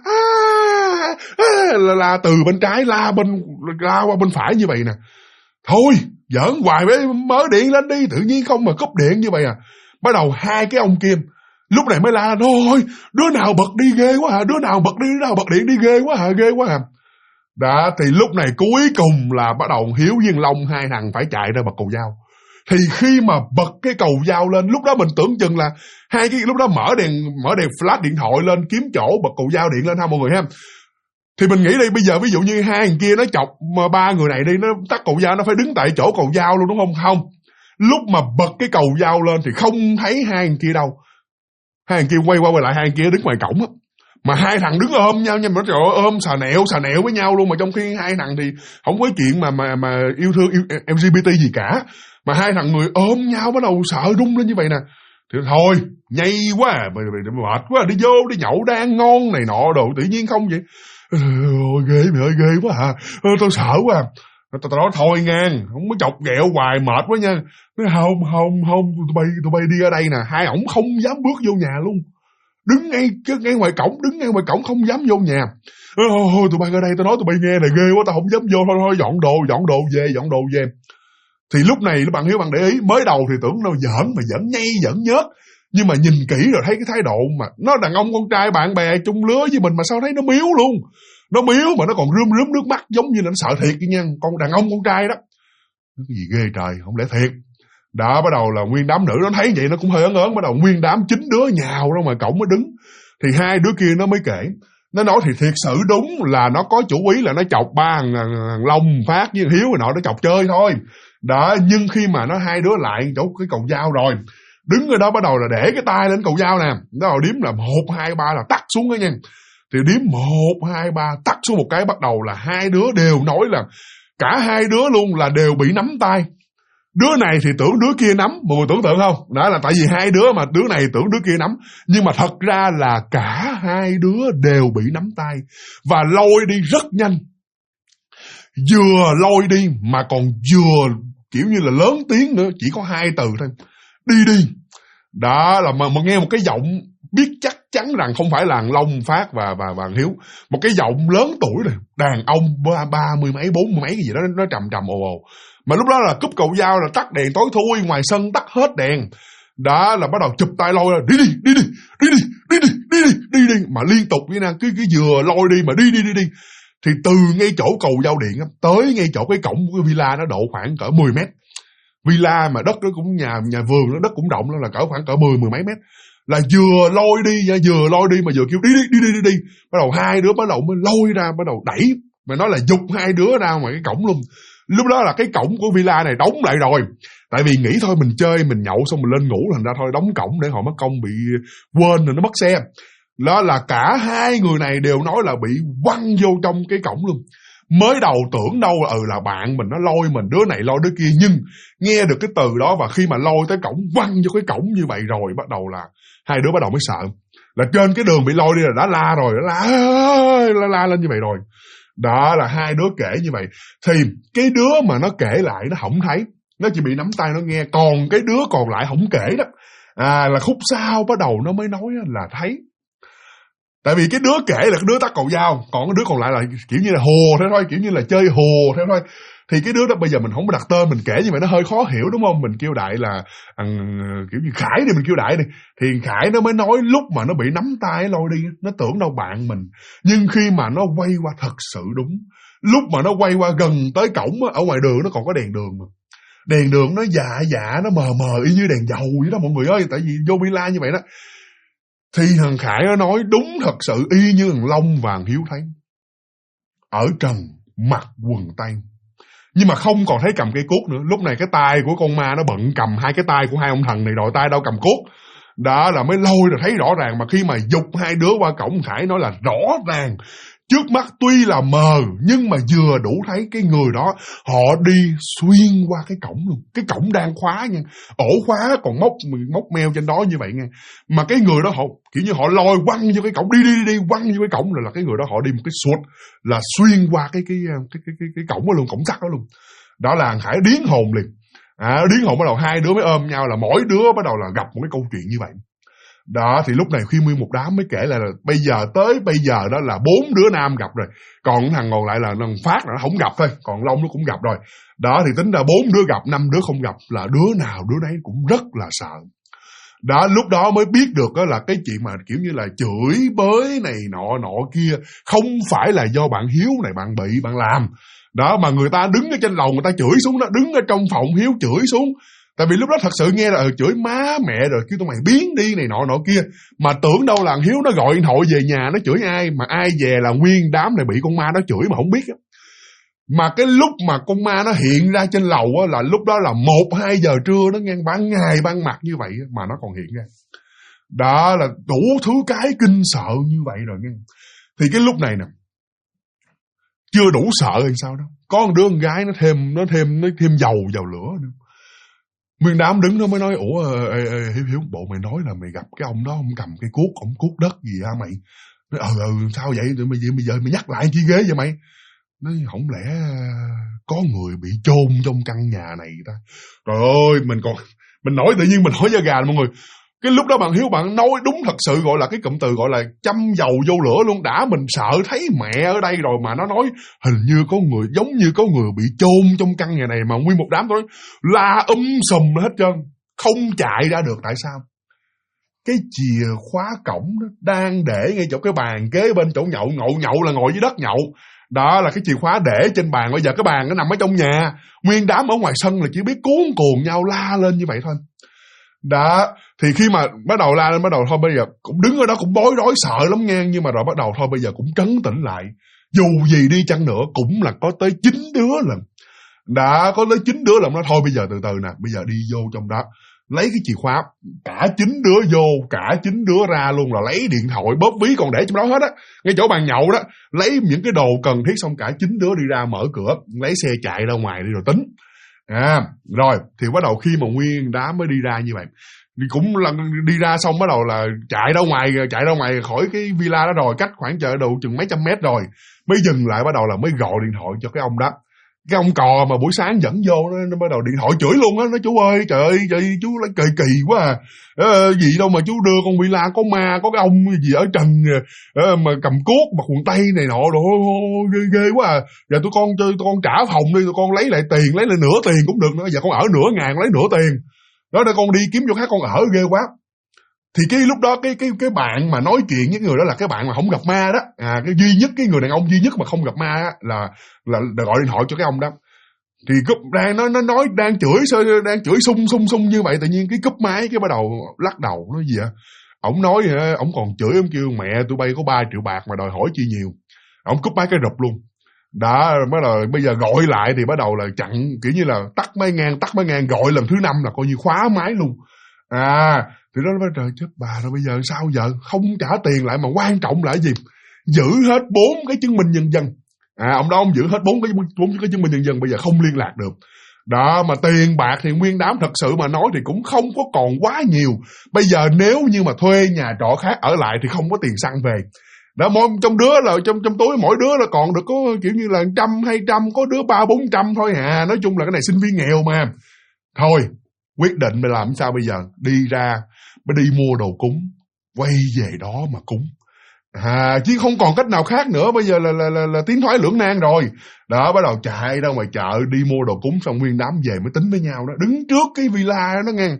là từ bên trái la qua bên phải như vậy nè. Thôi giỡn hoài với mở điện lên đi, tự nhiên không mà cúp điện như vậy à. Bắt đầu hai cái ông kia lúc này mới la thôi, đứa nào bật đi ghê quá hả, đứa nào bật điện đi ghê quá hả. Đó, thì lúc này cuối cùng là bắt đầu Hiếu với Long hai thằng phải chạy ra bật cầu dao. Thì khi mà bật cái cầu dao lên, lúc đó mình tưởng chừng là hai cái lúc đó mở đèn flash điện thoại lên kiếm chỗ bật cầu dao điện lên ha mọi người ha. Thì mình nghĩ đi, bây giờ ví dụ như hai thằng kia nó chọc mà ba người này đi, nó tắt cầu dao, nó phải đứng tại chỗ cầu dao luôn đúng không? Không. Lúc mà bật cái cầu dao lên thì không thấy hai thằng kia đâu. Hai thằng kia quay lại, hai thằng kia đứng ngoài cổng á. Mà hai thằng đứng ôm nhau nha, mà trời ơi, ôm xà nẹo với nhau luôn, mà trong khi hai thằng thì không có chuyện mà yêu thương LGBT gì cả. Mà hai thằng người ôm nhau bắt đầu sợ rung lên như vậy nè. Thì thôi, nhây quá, mệt quá, đi vô đi nhậu đang ngon này nọ đồ, tự nhiên không vậy. Ghê mày ơi, ghê quá hả? Tôi sợ quá. Tao nói thôi ngang, không có chọc ghẹo hoài mệt quá nha. Nói không, tụi bay đi ở đây nè. Hai ổng không dám bước vô nhà luôn. Đứng ngay ngoài cổng không dám vô nhà. Thôi tụi bay ở đây, tao nói tụi bay nghe này ghê quá, tao không dám vô, thôi dọn đồ về. Thì lúc này bạn Hiếu bạn để ý, mới đầu thì tưởng nó giỡn mà giỡn nhây giỡn nhớt, nhưng mà nhìn kỹ rồi thấy cái thái độ mà nó đàn ông con trai bạn bè chung lứa với mình mà sao thấy nó miếu luôn. Nó miếu mà nó còn rướm nước mắt giống như là nó sợ thiệt vậy nha, con đàn ông con trai đó. Cái gì ghê trời, không lẽ thiệt. Đó, bắt đầu là nguyên đám nữ nó thấy vậy nó cũng hơi ớn, bắt đầu nguyên đám 9 đứa nhào ra ngoài cổng mới đứng. Thì hai đứa kia nó mới kể, nó nói thì thiệt sự đúng là nó có chủ ý là nó chọc ba thằng Long, Phát với Hiếu rồi nọ, nó chọc chơi thôi. Đó, nhưng khi mà nó hai đứa lại chỗ cái cầu dao rồi, đứng ở đó bắt đầu là để cái tay lên cầu dao nè, nó đầu điếm là 1, 2, 3 là tắt xuống đó nha. Thì điếm 1, 2, 3 tắt xuống một cái, bắt đầu là hai đứa đều nói là cả hai đứa luôn là đều bị nắm tay. Đứa này thì tưởng đứa kia nắm, mọi người tưởng tượng không? Đó là tại vì hai đứa mà đứa này tưởng đứa kia nắm, nhưng mà thật ra là cả hai đứa đều bị nắm tay và lôi đi rất nhanh. Vừa lôi đi mà còn vừa kiểu như là lớn tiếng nữa, chỉ có 2 từ thôi. Đi. Đó là mà nghe một cái giọng biết chắc chắn rằng không phải là Long, Phát và Hiếu. Một cái giọng lớn tuổi rồi, đàn ông 30 mấy 40 mấy cái gì đó, nó trầm trầm ồ ồ. Mà lúc đó là cúp cầu dao là tắt đèn tối thui, ngoài sân tắt hết đèn. Đó là bắt đầu chụp tay lôi ra, đi. Mà liên tục với cứ vừa lôi đi mà đi. Thì từ ngay chỗ cầu giao điện tới ngay chỗ cái cổng của cái villa nó độ khoảng cỡ 10 mét. Villa mà đất nó cũng nhà vườn, nó đất cũng rộng, nó là cỡ khoảng cỡ 10 mấy mét. Là vừa lôi đi mà vừa kêu đi. Bắt đầu hai đứa bắt đầu mới lôi ra, bắt đầu đẩy. Mà nói là giục hai đứa ra ngoài cái cổng luôn. Lúc đó là cái cổng của villa này đóng lại rồi. Tại vì nghĩ thôi mình chơi, mình nhậu xong mình lên ngủ, thành ra thôi đóng cổng để họ mất công bị quên rồi nó mất xe. Đó là cả hai người này đều nói là bị quăng vô trong cái cổng luôn. Mới đầu tưởng đâu là bạn mình nó lôi mình, đứa này lôi đứa kia, nhưng nghe được cái từ đó và khi mà lôi tới cổng, quăng vô cái cổng như vậy rồi, bắt đầu là hai đứa bắt đầu mới sợ. Là trên cái đường bị lôi đi là đã la rồi, đã la lên như vậy rồi. Đó là hai đứa kể như vậy. Thì cái đứa mà nó kể lại nó không thấy, nó chỉ bị nắm tay nó nghe, còn cái đứa còn lại không kể đó. Là khúc sau bắt đầu nó mới nói là thấy. Tại vì cái đứa kể là cái đứa tắt cầu dao, còn cái đứa còn lại là kiểu như là hồ thế thôi, kiểu như là chơi hồ thế thôi. Thì cái đứa đó bây giờ mình không có đặt tên, mình kể như vậy nó hơi khó hiểu đúng không? Mình kêu đại là kiểu như Khải đi, mình kêu đại đi. Thì Khải nó mới nói lúc mà nó bị nắm tay lôi đi, nó tưởng đâu bạn mình. Nhưng khi mà nó quay qua thật sự đúng, lúc mà nó quay qua gần tới cổng ở ngoài đường nó còn có đèn đường mà. Đèn đường nó dạ nó mờ y như đèn dầu vậy đó mọi người ơi, tại vì vô villa như vậy đó. Thì thằng Khải nó nói đúng thật sự y như thằng Long và thằng Hiếu thấy. Ở trần, mặc quần tây. Nhưng mà không còn thấy cầm cây cuốc nữa. Lúc này cái tay của con ma nó bận cầm hai cái tay của hai ông thần này rồi, tay đâu cầm cuốc. Đó là mới lôi rồi thấy rõ ràng. Mà khi mà giục hai đứa qua cổng, Khải nói là rõ ràng. Trước mắt tuy là mờ nhưng mà vừa đủ thấy cái người đó họ đi xuyên qua cái cổng luôn. Cái cổng đang khóa nha, ổ khóa còn móc meo trên đó như vậy nha. Mà cái người đó họ kiểu như họ lôi quăng vô cái cổng, đi quăng vô cái cổng, là cái người đó họ đi một cái suốt là xuyên qua cái cổng đó luôn, cổng sắt đó luôn. Đó là Khải điến hồn liền. Điến hồn bắt đầu hai đứa mới ôm nhau, là mỗi đứa bắt đầu là gặp một cái câu chuyện như vậy. Đó thì lúc này khi nguyên một đám mới kể là bây giờ đó là 4 đứa nam gặp rồi, còn thằng còn lại là thằng Phát là nó không gặp thôi, còn Long nó cũng gặp rồi. Đó thì tính ra 4 đứa gặp, 5 đứa không gặp, là đứa nào đứa đấy cũng rất là sợ. Đó lúc đó mới biết được đó là cái chuyện mà kiểu như là chửi bới này nọ kia không phải là do bạn Hiếu này bạn làm. Đó mà người ta đứng ở trên lầu người ta chửi xuống đó, đứng ở trong phòng Hiếu chửi xuống. Tại vì lúc đó thật sự nghe là chửi má mẹ rồi, kêu tụi mày biến đi này nọ kia. Mà tưởng đâu là Hiếu nó gọi điện thoại về nhà nó chửi ai, mà ai về là nguyên đám này bị con ma nó chửi mà không biết á. Mà cái lúc mà con ma nó hiện ra trên lầu á, là lúc đó là 1-2 giờ trưa, nó ngang ban ngày ban mặt như vậy á, mà nó còn hiện ra. Đó là đủ thứ cái kinh sợ như vậy rồi nghe. Thì cái lúc này nè, chưa đủ sợ hay sao đó, có một đứa con gái nó thêm dầu vào lửa nữa. Nguyên đám đứng đó mới nói, Hiếu, bộ mày nói là mày gặp cái ông đó, ông cầm cái cuốc, ông cuốc đất gì hả mày? Nói, sao vậy? Bây giờ mày nhắc lại chi ghê vậy mày? Nói, không lẽ có người bị chôn trong căn nhà này ta? Trời ơi, mình nói tự nhiên mình hỏi da gà mọi người. Cái lúc đó bạn Hiếu bạn nói đúng thật sự, gọi là cái cụm từ gọi là châm dầu vô lửa luôn. Đã mình sợ thấy mẹ ở đây rồi mà nó nói hình như có người, giống như có người bị chôn trong căn nhà này, mà nguyên một đám nói la sùm hết trơn, không chạy ra được. Tại sao? Cái chìa khóa cổng đó đang để ngay chỗ cái bàn kế bên chỗ nhậu là ngồi dưới đất nhậu. Đó là cái chìa khóa để trên bàn, bây giờ cái bàn nó nằm ở trong nhà, nguyên đám ở ngoài sân là chỉ biết cuốn cuồng nhau la lên như vậy thôi. Đó, thì khi mà bắt đầu la lên, bắt đầu thôi bây giờ cũng đứng ở đó cũng bối rối sợ lắm nghe, nhưng mà rồi bắt đầu thôi bây giờ cũng trấn tĩnh lại. Dù gì đi chăng nữa cũng là có tới 9 đứa lần. Đã có tới 9 đứa lần, nó thôi bây giờ từ từ nè, bây giờ đi vô trong đó, lấy cái chìa khóa, cả 9 đứa vô, cả 9 đứa ra luôn, là lấy điện thoại bóp ví còn để trong đó hết á, ngay chỗ bàn nhậu đó, lấy những cái đồ cần thiết xong cả 9 đứa đi ra mở cửa, lấy xe chạy ra ngoài đi rồi tính. Rồi thì bắt đầu khi mà nguyên đám mới đi ra như vậy, thì cũng là đi ra xong bắt đầu là chạy ra ngoài khỏi cái villa đó rồi, cách khoảng chừng mấy trăm mét rồi mới dừng lại, bắt đầu là mới gọi điện thoại cho cái ông đó. Cái ông cò mà buổi sáng dẫn vô nó bắt đầu điện thoại chửi luôn á, nói chú ơi trời ơi chú lấy kỳ quá gì đâu mà chú đưa con villa có ma, có cái ông gì ở trần mà cầm cuốc mặc quần tây này nọ rồi ghê quá à. Giờ tụi con trả phòng đi, tụi con lấy lại tiền, lấy lại nửa tiền cũng được nữa, giờ con ở nửa ngày lấy nửa tiền đó, để con đi kiếm chỗ khác con ở, ghê quá. Thì cái lúc đó cái bạn mà nói chuyện với người đó là cái bạn mà không gặp ma đó, cái duy nhất, cái người đàn ông duy nhất mà không gặp ma á, là gọi điện thoại cho cái ông đó. Thì nó nói đang chửi sung như vậy, tự nhiên cái cúp máy, cái bắt đầu lắc đầu nói gì ạ? Ổng nói ổng còn chửi, ổng kêu mẹ tụi bay có 3 triệu bạc mà đòi hỏi chi nhiều. Ổng cúp máy cái rụp luôn. Đã bắt đầu bây giờ gọi lại thì bắt đầu là chặn, kiểu như là tắt máy ngang, gọi lần thứ 5 là coi như khóa máy luôn. Thì đó nói trời chết bà rồi, bây giờ sao giờ? Không trả tiền lại mà quan trọng là cái gì? Giữ hết 4 cái chứng minh nhân dân. Ông đó ông giữ hết 4 cái chứng minh nhân dân, bây giờ không liên lạc được. Đó, mà tiền bạc thì nguyên đám thật sự mà nói thì cũng không có còn quá nhiều. Bây giờ nếu như mà thuê nhà trọ khác ở lại thì không có tiền xăng về. Đó, trong đứa là trong túi mỗi đứa là còn được có kiểu như là 100, 200, có đứa 300-400 thôi à. Nói chung là cái này sinh viên nghèo mà. Thôi, quyết định mình làm sao bây giờ? Đi ra, mới đi mua đồ cúng, quay về đó mà cúng. Chứ không còn cách nào khác nữa, bây giờ là tiến thoái lưỡng nan rồi. Đó, bắt đầu chạy ra ngoài chợ đi mua đồ cúng, xong nguyên đám về mới tính với nhau đó. Đứng trước cái villa đó nghe.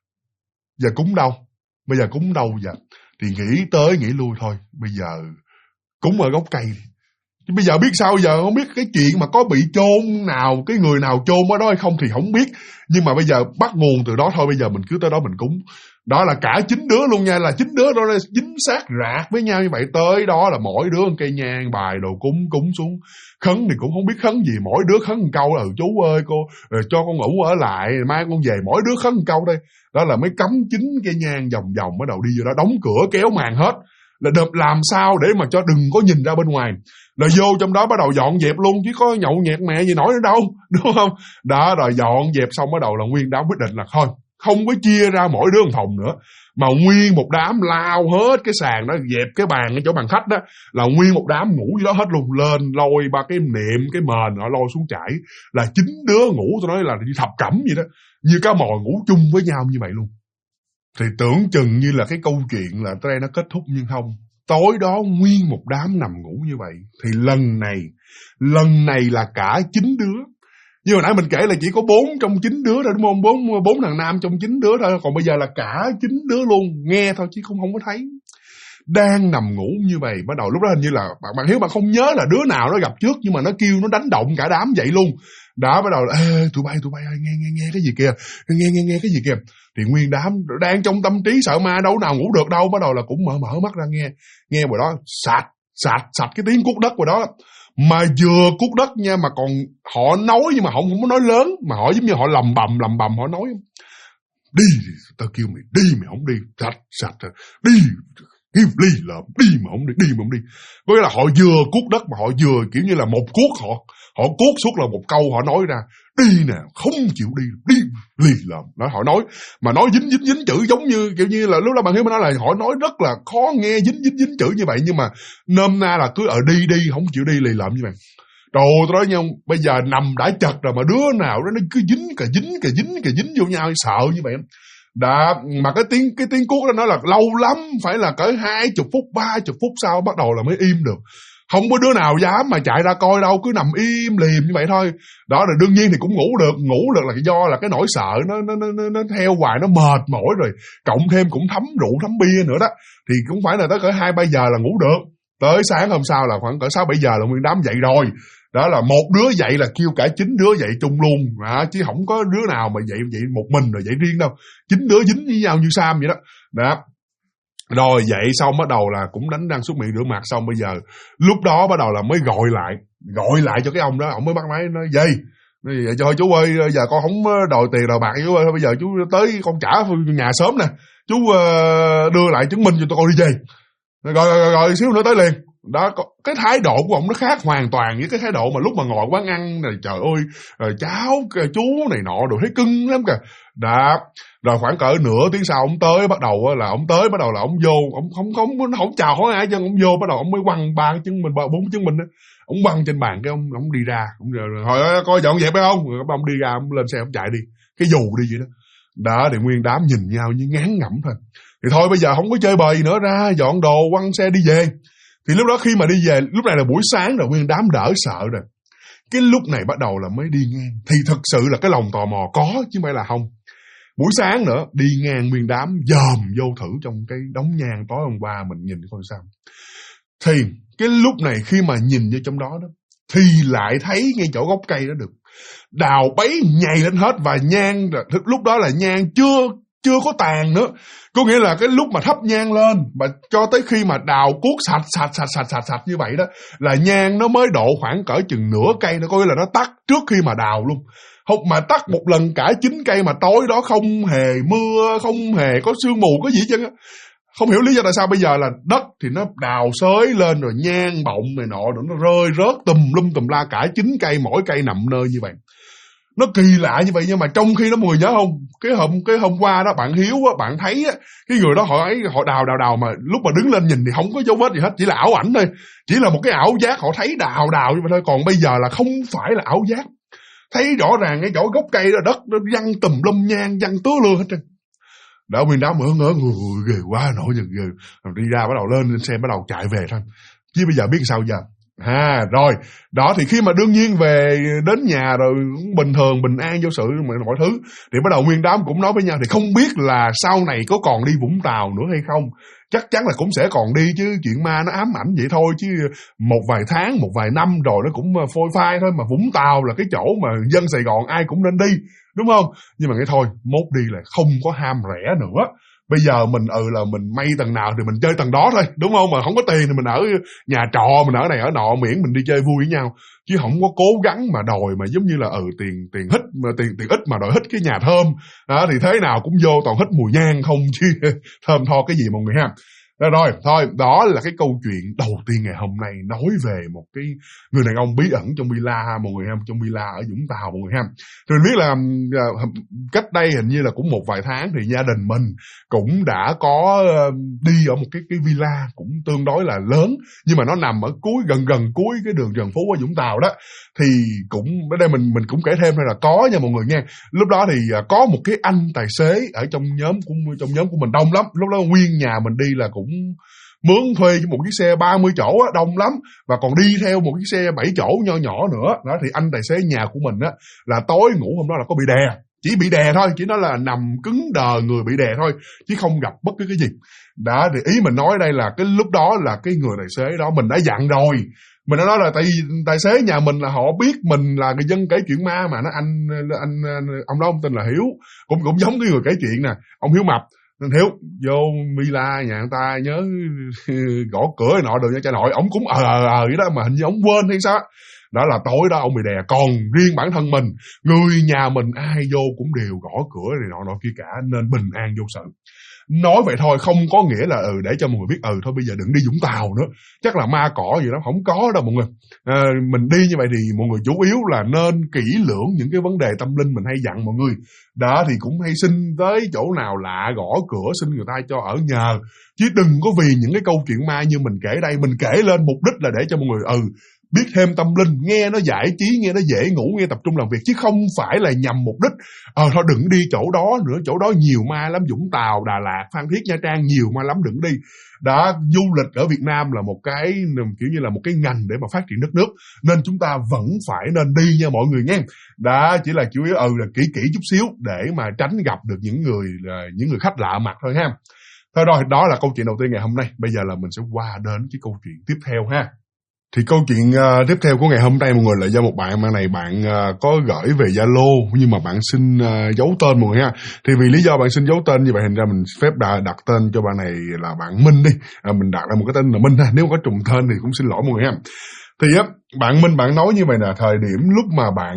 Giờ cúng đâu? Bây giờ cúng đâu giờ? Thì nghĩ tới nghĩ lui thôi, bây giờ cúng ở gốc cây. Chứ bây giờ biết sao giờ, không biết cái chuyện mà có bị chôn nào, cái người nào chôn ở đó hay không thì không biết. Nhưng mà bây giờ bắt nguồn từ đó thôi, bây giờ mình cứ tới đó mình cúng. Đó là cả 9 đứa luôn nha, là 9 đứa đó là dính sát rạc với nhau như vậy. Tới đó là mỗi đứa một cây nhang, bài đồ cúng xuống. Khấn thì cũng không biết khấn gì, mỗi đứa khấn một câu là chú ơi cô cho con ngủ ở lại, mai con về, mỗi đứa khấn một câu đây. Đó là mới cắm 9 cây nhang vòng bắt đầu đi vô đó, đóng cửa kéo màn hết. Là làm sao để mà cho đừng có nhìn ra bên ngoài. Rồi vô trong đó bắt đầu dọn dẹp luôn, chứ có nhậu nhẹt mẹ gì nổi nữa đâu, đúng không? Đó, rồi dọn dẹp xong bắt đầu là nguyên đám quyết định là thôi, không có chia ra mỗi đứa một phòng nữa, mà nguyên một đám lao hết cái sàn đó, dẹp cái bàn ở chỗ bàn khách đó, là nguyên một đám ngủ dưới đó hết luôn. Lên lôi ba cái nệm, cái mền họ lôi xuống trải, là 9 đứa ngủ, tôi nói là đi thập cẩm vậy đó, như cá mòi ngủ chung với nhau như vậy luôn. Thì tưởng chừng như là cái câu chuyện là tới đây nó kết thúc, nhưng không. Tối đó nguyên một đám nằm ngủ như vậy. Thì lần này là cả 9 đứa. Như hồi nãy mình kể là chỉ có 4 trong 9 đứa thôi, đúng không? 4 thằng nam trong 9 đứa thôi. Còn bây giờ là cả 9 đứa luôn. Nghe thôi chứ không có thấy. Đang nằm ngủ như vậy, bắt đầu lúc đó hình như là bạn Hiếu bạn không nhớ là đứa nào nó gặp trước, nhưng mà nó kêu, nó đánh động cả đám dậy luôn. Đó, bắt đầu là tụi bay ơi, nghe cái gì kìa, nghe cái gì kìa. Thì nguyên đám đang trong tâm trí sợ ma, đâu nào ngủ được đâu, bắt đầu là cũng mở mắt ra nghe rồi đó, sạch cái tiếng cuốc đất rồi đó. Mà vừa cuốc đất nha, mà còn họ nói, nhưng mà họ không có nói lớn, mà họ giống như họ lầm bầm họ nói đi, tao kêu mày đi mày không đi, sạch đi, cái ly lợm đi mà không đi. Có nghĩa là họ vừa cuốc đất mà họ vừa kiểu như là một cuốc, họ cuốc suốt là một câu họ nói ra, đi nè, không chịu đi lì lợm. Đó, họ nói mà nói dính chữ, giống như kiểu như là lúc đó bạn Hiếu mới nói là họ nói rất là khó nghe, dính chữ như vậy, nhưng mà nôm na là cứ đi không chịu đi lì lợm như vậy. Trời ơi, tôi nói nhau, bây giờ nằm đã chật rồi mà đứa nào đó nó cứ dính vô nhau, sợ như vậy. Đó, mà cái tiếng cuốc đó nó là lâu lắm, phải là cỡ 20 phút, 30 phút sau bắt đầu là mới im được. Không có đứa nào dám mà chạy ra coi đâu, cứ nằm im lìm như vậy thôi. Đó, rồi đương nhiên thì cũng ngủ được là do là cái nỗi sợ nó theo hoài, nó mệt mỏi rồi, cộng thêm cũng thấm rượu thấm bia nữa đó, thì cũng phải là tới cỡ 2-3 giờ là ngủ được. Tới sáng hôm sau là khoảng cỡ 6-7 giờ là nguyên đám dậy rồi. Đó là một đứa dậy là kêu cả 9 đứa dậy chung luôn, chứ không có đứa nào mà dậy một mình rồi dậy riêng đâu. 9 đứa dính với nhau như Sam vậy đó. Đó. Rồi dậy xong bắt đầu là cũng đánh răng súc miệng rửa mặt xong, bây giờ lúc đó bắt đầu là mới gọi lại cho cái ông đó. Ông mới bắt máy nói gì thôi chú ơi, giờ con không đòi tiền đòi bạc chú ơi, bây giờ chú tới con trả nhà sớm nè, chú đưa lại chứng minh cho tôi con đi về. Rồi xíu nữa tới liền. Đó, cái thái độ của ông nó khác hoàn toàn với cái thái độ mà lúc mà ngồi quán ăn này, trời ơi, rồi cháu chú này nọ đồ thấy cưng lắm kìa. Đó, rồi khoảng cỡ nửa tiếng sau ông tới, bắt đầu là ông vô, ông không chào hỏi ai chứ, ông vô bắt đầu ông mới quăng 3 cái chứng minh, 4 chứng minh đó. Ông quăng trên bàn, cái ông đi ra, hỏi coi dọn dẹp phải không? Rồi ông đi ra, ông lên xe ông chạy đi, cái dù đi vậy đó. Đó, thì nguyên đám nhìn nhau như ngán ngẩm thôi. Thì thôi bây giờ không có chơi bời nữa, ra dọn đồ quăng xe đi về. Thì lúc đó khi mà đi về, lúc này là buổi sáng rồi, nguyên đám đỡ sợ rồi. Cái lúc này bắt đầu là mới đi ngang. Thì thực sự là cái lòng tò mò có chứ không phải là không. Buổi sáng nữa đi ngang nguyên đám dòm vô thử trong cái đống nhang tối hôm qua mình nhìn coi sao. Thì cái lúc này khi mà nhìn vô trong đó thì lại thấy ngay chỗ gốc cây đó được đào bấy nhầy lên hết, và nhang lúc đó là nhang chưa có tàn nữa. Có nghĩa là cái lúc mà thắp nhang lên mà cho tới khi mà đào cuốc sạch như vậy đó là nhang nó mới độ khoảng cỡ chừng nửa cây đó, có nghĩa là nó tắt trước khi mà đào luôn. Không mà tắt một lần cả 9 cây mà tối đó không hề mưa, không hề có sương mù có gì chứ. Không hiểu lý do tại sao bây giờ là đất thì nó đào xới lên rồi nhang bọng này nọ rồi nó rơi rớt tùm la cả 9 cây, mỗi cây nằm nơi như vậy. Nó kỳ lạ như vậy, nhưng mà trong khi đó mọi người nhớ không, cái hôm qua đó bạn Hiếu á, bạn thấy á, cái người đó họ đào mà lúc mà đứng lên nhìn thì không có dấu vết gì hết, chỉ là ảo ảnh thôi, chỉ là một cái ảo giác, họ thấy đào như vậy thôi. Còn bây giờ là không phải là ảo giác, thấy rõ ràng cái chỗ gốc cây đó đất nó văng tùm lum nhang văng tứa lưa hết trơn. Đó, nguyên đám ngỡ ghê quá, nổi ghê. Đi ra bắt đầu lên xe bắt đầu chạy về thôi, chứ bây giờ biết sao giờ. Rồi, đó thì khi mà đương nhiên về đến nhà rồi bình thường, bình an vô sự mọi thứ, thì bắt đầu nguyên đám cũng nói với nhau thì không biết là sau này có còn đi Vũng Tàu nữa hay không. Chắc chắn là cũng sẽ còn đi chứ, chuyện ma nó ám ảnh vậy thôi, chứ một vài tháng, một vài năm rồi nó cũng phôi phai thôi. Mà Vũng Tàu là cái chỗ mà dân Sài Gòn ai cũng nên đi, đúng không? Nhưng mà cái thôi, mốt đi là không có ham rẻ nữa. Bây giờ mình là mình may tầng nào thì mình chơi tầng đó thôi, đúng không? Mà không có tiền thì mình ở nhà trọ, mình ở này ở nọ, miễn mình đi chơi vui với nhau, chứ không có cố gắng mà đòi mà giống như là tiền hít mà tiền ít mà đòi hít cái nhà thơm đó, thì thế nào cũng vô toàn hít mùi nhang không chứ thơm tho cái gì mọi người ha. Rồi, thôi, đó là cái câu chuyện đầu tiên ngày hôm nay, nói về một cái người đàn ông bí ẩn trong villa mọi người ha, trong villa ở Vũng Tàu mọi người ha. Thì mình biết là cách đây hình như là cũng một vài tháng thì gia đình mình cũng đã có đi ở một cái villa cũng tương đối là lớn, nhưng mà nó nằm ở gần cuối cái đường Trần Phú ở Vũng Tàu đó. Thì cũng ở đây mình cũng kể thêm đây là có nha mọi người nha. Lúc đó thì có một cái anh tài xế ở trong nhóm của mình đông lắm. Lúc đó nguyên nhà mình đi là cũng mướn thuê một chiếc xe 30 chỗ á, đông lắm, và còn đi theo một chiếc xe 7 chỗ nho nhỏ nữa. Đó thì anh tài xế nhà của mình á là tối ngủ hôm đó là có bị đè. Chỉ bị đè thôi, chỉ nói là nằm cứng đờ người bị đè thôi, chứ không gặp bất cứ cái gì. Đó thì ý mình nói đây là cái lúc đó là cái người tài xế đó mình đã dặn rồi. Mình đã nói là tại vì tài xế nhà mình là họ biết mình là người dân kể chuyện ma mà. Nó anh ông đó ông tên là Hiếu, cũng giống cái người kể chuyện nè, ông Hiếu Mập. Nên Hiếu vô villa nhà người ta nhớ gõ cửa nọ được nha cha nội. Ông cũng vậy đó mà hình như ông quên hay sao. Đó là tối đó ông bị đè. Còn riêng bản thân mình, người nhà mình ai vô cũng đều gõ cửa này nọ kia cả, nên bình an vô sự. Nói vậy thôi, không có nghĩa là để cho mọi người biết thôi bây giờ đừng đi Vũng Tàu nữa, chắc là ma cỏ gì đó, không có đâu mọi người. Mình đi như vậy thì mọi người chủ yếu là nên kỹ lưỡng những cái vấn đề tâm linh mình hay dặn mọi người. Đó thì cũng hay xin tới chỗ nào lạ gõ cửa xin người ta cho ở nhờ, chứ đừng có vì những cái câu chuyện ma như mình kể đây, mình kể lên mục đích là để cho mọi người biết thêm tâm linh, nghe nó giải trí, nghe nó dễ ngủ, nghe tập trung làm việc, chứ không phải là nhằm mục đích thôi đừng đi chỗ đó nữa, chỗ đó nhiều ma lắm, Vũng Tàu, Đà Lạt, Phan Thiết, Nha Trang nhiều ma lắm, đừng đi. Đó, du lịch ở Việt Nam là một cái kiểu như là một cái ngành để mà phát triển đất nước, nên chúng ta vẫn phải nên đi nha mọi người nghe. Đó chỉ là chủ yếu là kỹ chút xíu để mà tránh gặp được những người khách lạ mặt thôi ha. Thôi rồi, đó là câu chuyện đầu tiên ngày hôm nay. Bây giờ là mình sẽ qua đến cái câu chuyện tiếp theo ha. Thì câu chuyện tiếp theo của ngày hôm nay mọi người là do một bạn này bạn có gửi về Zalo, nhưng mà bạn xin giấu tên mọi người ha. Thì vì lý do bạn xin giấu tên như vậy thành ra mình phép đặt tên cho bạn này là bạn Minh đi. Mình đặt ra một cái tên là Minh ha. Nếu có trùng tên thì cũng xin lỗi mọi người ha. Thì bạn Minh bạn nói như vậy là thời điểm lúc mà bạn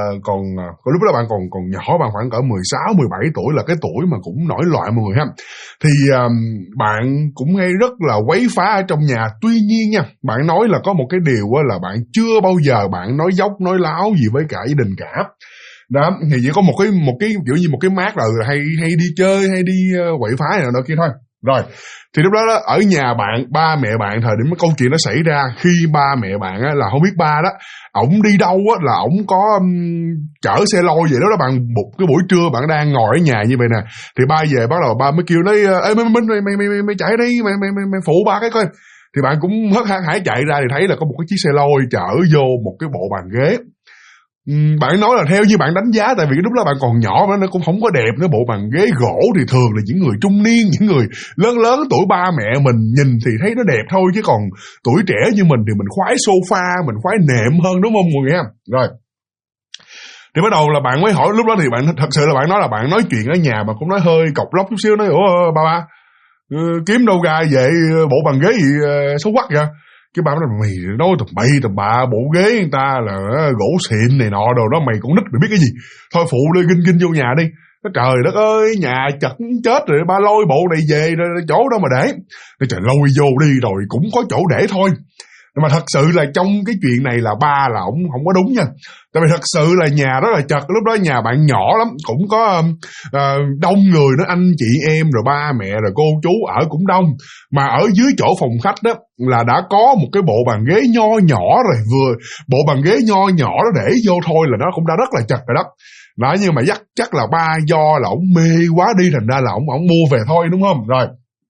lúc đó bạn còn nhỏ, bạn khoảng cỡ 16, 17 tuổi, là cái tuổi mà cũng nổi loạn mọi người ha. Thì bạn cũng hay rất là quấy phá ở trong nhà. Tuy nhiên nha, bạn nói là có một cái điều là bạn chưa bao giờ bạn nói dốc nói láo gì với cả gia đình cả. Đó, thì chỉ có một cái kiểu như một cái mác là hay đi chơi, hay đi quậy phá này nọ kia thôi. Rồi, thì lúc đó, ở nhà bạn, ba mẹ bạn, thời điểm câu chuyện nó xảy ra, khi ba mẹ bạn á, là không biết ba đó, ổng đi đâu á, là ổng có chở xe lôi vậy đó bạn, một cái buổi trưa bạn đang ngồi ở nhà như vậy nè, thì ba về bắt đầu ba mới kêu nói, ê mày chạy đi, mày phụ ba cái coi. Thì bạn cũng hớt hải chạy ra thì thấy là có một cái chiếc xe lôi chở vô một cái bộ bàn ghế. Bạn nói là theo như bạn đánh giá, tại vì lúc đó bạn còn nhỏ mà nó cũng không có đẹp nữa, bộ bàn ghế gỗ thì thường là những người trung niên, những người lớn tuổi ba mẹ mình nhìn thì thấy nó đẹp thôi, chứ còn tuổi trẻ như mình thì mình khoái sofa, mình khoái nệm hơn, đúng không mọi người em? Rồi thì bắt đầu là bạn mới hỏi, lúc đó thì bạn thật sự là bạn nói là bạn nói chuyện ở nhà mà cũng nói hơi cọc lóc chút xíu, nói ủa ba kiếm đâu ra vậy, bộ bàn ghế gì xấu quắc vậy? Cái bà nói mày nói tầm bậy tầm bạ, bộ ghế người ta là gỗ xịn này nọ đồ đó, mày con nít mày biết cái gì, thôi phụ đi kinh vô nhà đi. Nó trời đất ơi, nhà chật chết rồi, ba lôi bộ này về rồi chỗ đó mà để. Nó trời lôi vô đi rồi cũng có chỗ để thôi. Nhưng mà thật sự là trong cái chuyện này là ba là ổng không có đúng nha. Tại vì thật sự là nhà rất là chật, lúc đó nhà bạn nhỏ lắm, cũng có đông người đó, anh chị em rồi ba mẹ rồi cô chú ở cũng đông. Mà ở dưới chỗ phòng khách đó là đã có một cái bộ bàn ghế nho nhỏ rồi, vừa bộ bàn ghế nho nhỏ đó để vô thôi là nó cũng đã rất là chật rồi đó. Đó, nhưng mà chắc là ba do là ổng mê quá đi, thành ra là ổng mua về thôi, đúng không? Rồi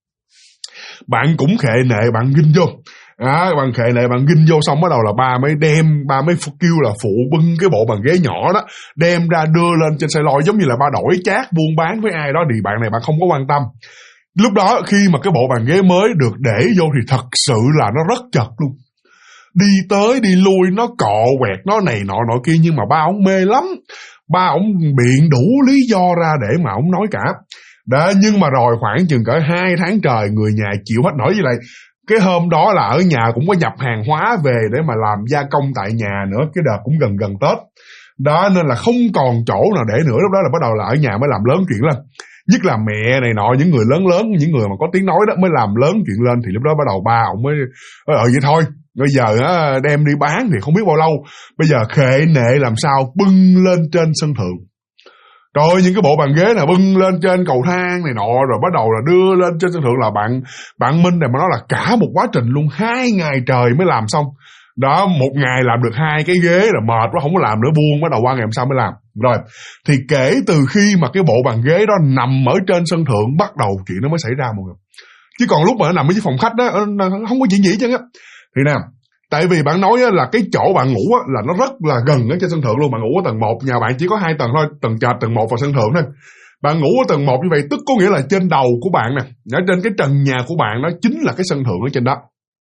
bạn cũng khệ nệ, bạn ginh vô. Bạn khệ nệ bạn ginh vô xong bắt đầu là ba mới kêu là phụ bưng cái bộ bàn ghế nhỏ đó, đem ra đưa lên trên xe lôi, giống như là ba đổi chác buôn bán với ai đó, thì bạn này bạn không có quan tâm. Lúc đó khi mà cái bộ bàn ghế mới được để vô thì thật sự là nó rất chật luôn, đi tới đi lui nó cọ quẹt, nó này nọ kia, nhưng mà ba ổng mê lắm, ba ổng biện đủ lý do ra để mà ổng nói cả đó. Nhưng mà rồi khoảng chừng cỡ 2 tháng trời người nhà chịu hết nổi. Với lại cái hôm đó là ở nhà cũng có nhập hàng hóa về để mà làm gia công tại nhà nữa, cái đợt cũng gần Tết đó, nên là không còn chỗ nào để nữa. Lúc đó là bắt đầu là ở nhà mới làm lớn chuyện lên, nhất là mẹ này nọ, những người lớn, những người mà có tiếng nói đó mới làm lớn chuyện lên. Thì lúc đó bắt đầu ba ổng mới vậy thôi, bây giờ đem đi bán thì không biết bao lâu, bây giờ khệ nệ làm sao bưng lên trên sân thượng. Rồi những cái bộ bàn ghế này bưng lên trên cầu thang này nọ, rồi bắt đầu là đưa lên trên sân thượng. Là bạn Minh này mà nói là cả một quá trình luôn, 2 ngày trời mới làm xong. Đó, một ngày làm được 2 cái ghế là mệt quá, không có làm nữa, buông, bắt đầu qua ngày hôm sau mới làm. Rồi, thì kể từ khi mà cái bộ bàn ghế đó nằm ở trên sân thượng, bắt đầu chuyện nó mới xảy ra mọi người. Chứ còn lúc mà nó nằm ở cái phòng khách đó, không có chuyện gì chứ á. Thì nè, tại vì bạn nói là cái chỗ bạn ngủ là nó rất là gần ở trên sân thượng luôn. Bạn ngủ ở tầng 1, nhà bạn chỉ có 2 tầng thôi, tầng trệt, tầng 1 và sân thượng thôi. Bạn ngủ ở tầng 1 như vậy, tức có nghĩa là trên đầu của bạn nè, ở trên cái trần nhà của bạn đó chính là cái sân thượng ở trên đó.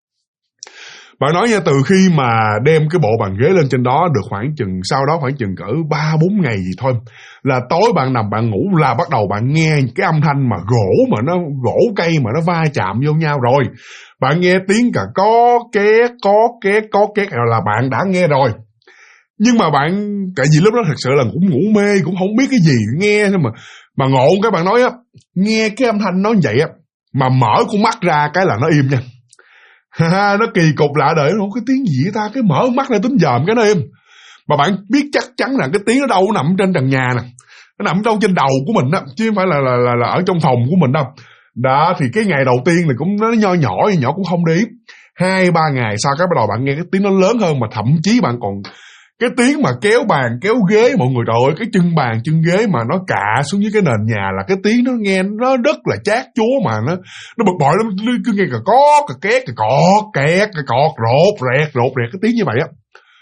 Bạn nói nha, từ khi mà đem cái bộ bàn ghế lên trên đó được khoảng chừng, sau đó khoảng chừng cỡ 3-4 ngày gì thôi, là tối bạn nằm bạn ngủ là bắt đầu bạn nghe cái âm thanh mà gỗ cây mà nó va chạm vô nhau rồi. Bạn nghe tiếng cả có két là bạn đã nghe rồi. Nhưng mà bạn, tại vì lúc đó thật sự là cũng ngủ mê, cũng không biết cái gì, nghe thôi mà ngộ cái bạn nói á, nghe cái âm thanh nó như vậy á, mà mở con mắt ra cái là nó im nha. Nó kỳ cục lạ đời, cái tiếng gì ta, cái mở mắt ra tính dòm cái nó im. Mà bạn biết chắc chắn là cái tiếng nó đâu nằm trên trần nhà nè, nó nằm đâu trên đầu của mình đó, chứ không phải là ở trong phòng của mình đâu. Đó, thì cái ngày đầu tiên thì cũng nó nhỏ cũng không đi. 2-3 ngày sau cái bắt đầu bạn nghe cái tiếng nó lớn hơn, mà thậm chí bạn còn cái tiếng mà kéo bàn kéo ghế, mọi người, trời ơi, cái chân bàn chân ghế mà nó cạ xuống dưới cái nền nhà, là cái tiếng nó nghe nó rất là chát chúa, mà nó bực bội lắm, cứ nghe cà có cà két cà cọt kẹt cà cọt rột rẹt cái tiếng như vậy á.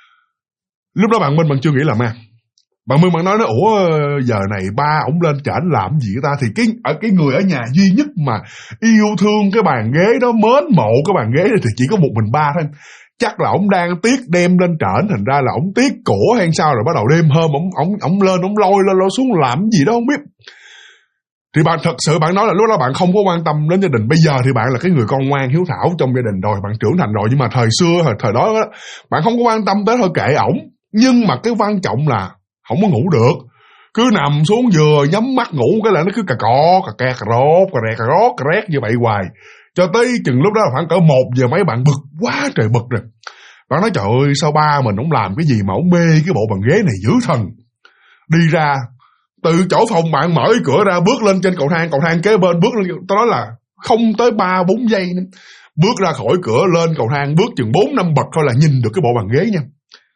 Lúc đó bạn Minh bạn chưa nghĩ là ma. Bạn Minh bạn nói ủa giờ này ba ổng lên trển làm gì ta? Thì cái người ở nhà duy nhất mà yêu thương cái bàn ghế đó, mến mộ cái bàn ghế đó thì chỉ có một mình ba thôi. Chắc là ổng đang tiếc đem lên trển, thành ra là ổng tiếc cổ hay sao, rồi bắt đầu đêm hôm ổng lên, ổng lôi xuống làm gì đó không biết. Thì bạn thật sự bạn nói là lúc đó bạn không có quan tâm đến gia đình. Bây giờ thì bạn là cái người con ngoan hiếu thảo trong gia đình rồi, bạn trưởng thành rồi. Nhưng mà thời xưa, thời đó bạn không có quan tâm tới, thôi kệ ổng. Nhưng mà cái quan trọng là không có ngủ được, cứ nằm xuống vừa nhắm mắt ngủ cái là nó cứ cà cọ cà kẹt cà rốt cà rẹt cà rót cà rét như vậy hoài, cho tới chừng lúc đó là khoảng cỡ 1 giờ mấy bạn bực quá trời bực rồi. Bạn nói trời ơi, sao ba mình ổng làm cái gì mà ổng mê cái bộ bàn ghế này dữ thần. Đi ra từ chỗ phòng bạn mở cửa ra, bước lên trên cầu thang kế bên, bước lên, tao nói là không tới 3-4 giây nữa. Bước ra khỏi cửa lên cầu thang, bước chừng 4-5 bậc thôi là nhìn được cái bộ bàn ghế nha.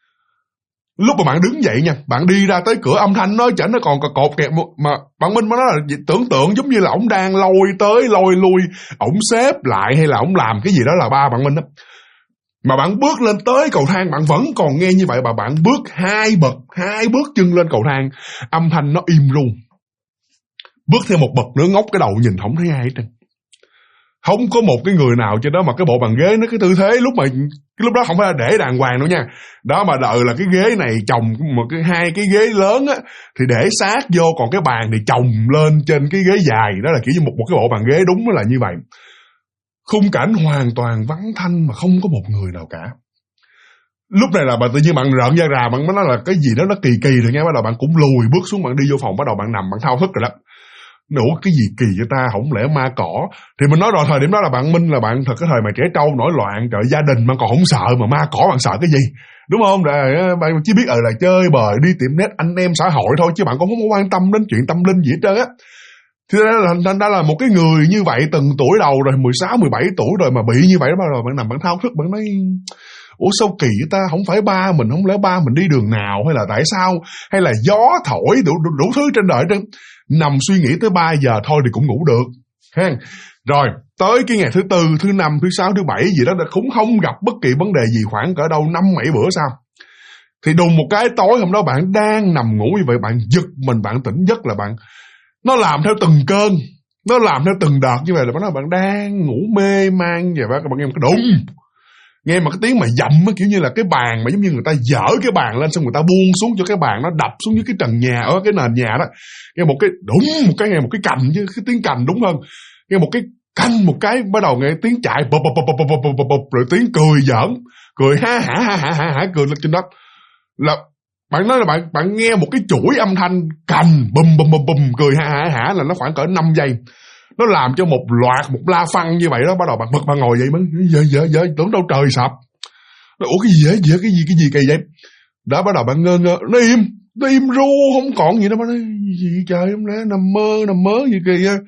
Lúc mà bạn đứng dậy nha, bạn đi ra tới cửa âm thanh nó chảnh nó còn cột kẹt, mà bạn Minh mới nói là tưởng tượng giống như là ổng đang lôi tới lôi lui, ổng xếp lại hay là ổng làm cái gì đó là ba bạn Minh đó. Mà bạn bước lên tới cầu thang bạn vẫn còn nghe như vậy, mà bạn bước 2 bước chân lên cầu thang, âm thanh nó im ru. Bước thêm 1 bậc nữa ngóc cái đầu nhìn không thấy ai hết trơn. Không có một cái người nào trên đó, mà cái bộ bàn ghế nó cái tư thế lúc đó không phải là để đàng hoàng đâu nha. Đó mà đợi là cái ghế này chồng hai cái ghế lớn á thì để sát vô, còn cái bàn thì chồng lên trên cái ghế dài. Đó là kiểu như một cái bộ bàn ghế đúng là như vậy. Khung cảnh hoàn toàn vắng thanh mà không có một người nào cả. Lúc này là tự nhiên bạn rợn da gà, bạn mới nói là cái gì đó nó kỳ kỳ rồi nha. Bắt đầu bạn cũng lùi bước xuống, bạn đi vô phòng, bắt đầu bạn nằm, bạn thao thức rồi đó. Ủa cái gì kỳ vậy ta, không lẽ ma cỏ? Thì mình nói rồi, thời điểm đó là bạn Minh là bạn thật cái thời mà trẻ trâu nổi loạn, trời, gia đình bạn còn không sợ mà ma cỏ bạn sợ cái gì, đúng không? Rồi bạn chỉ biết là chơi bời, đi tiệm net, anh em xã hội thôi, chứ bạn cũng không có quan tâm đến chuyện tâm linh gì hết trơn á. Thì thành ra là một cái người như vậy, từng tuổi đầu rồi, 16-17 tuổi rồi mà bị như vậy đó, bắt đầu bạn nằm bạn thao thức, bạn nói ủa sao kỳ vậy ta, không phải ba mình, không lẽ ba mình đi đường nào, hay là tại sao, hay là gió thổi, đủ thứ trên đời trên. Nằm suy nghĩ tới 3 giờ thôi thì cũng ngủ được ha. Rồi tới cái ngày thứ 4, thứ 5, thứ 6, thứ 7 gì đó cũng không gặp bất kỳ vấn đề gì, khoảng cỡ đâu 5-7 bữa sau thì đùng một cái tối hôm đó bạn đang nằm ngủ như vậy, bạn giật mình, bạn tỉnh giấc là bạn, nó làm theo từng cơn, nó làm theo từng đợt như vậy, là bạn đang ngủ mê man vậy, bạn nghe một cái đùng, nghe mà cái tiếng mà dậm á, kiểu như là cái bàn mà giống như người ta dỡ cái bàn lên xong người ta buông xuống cho cái bàn nó đập xuống dưới cái trần nhà, ở cái nền nhà đó, nghe một cái đùng một cái, nghe một cái cành chứ, cái tiếng cành đúng hơn, nghe một cái canh một cái, bắt đầu nghe tiếng chạy bập rồi tiếng cười giỡn, cười ha hả cười lên trên đất. Là bạn nói là bạn nghe một cái chuỗi âm thanh cành bùm cười ha hả là nó khoảng cỡ 5 giây. Nó làm cho một la phăng như vậy đó, bắt đầu bạn bật bạn ngồi dậy, giờ tưởng đâu trời sập. Ủa cái gì vậy, cái gì kỳ vậy? Đó bắt đầu bạn ngơ, nó im ru không còn gì đâu, mà nói gì trời, không lẽ nằm mơ gì kỳ vậy?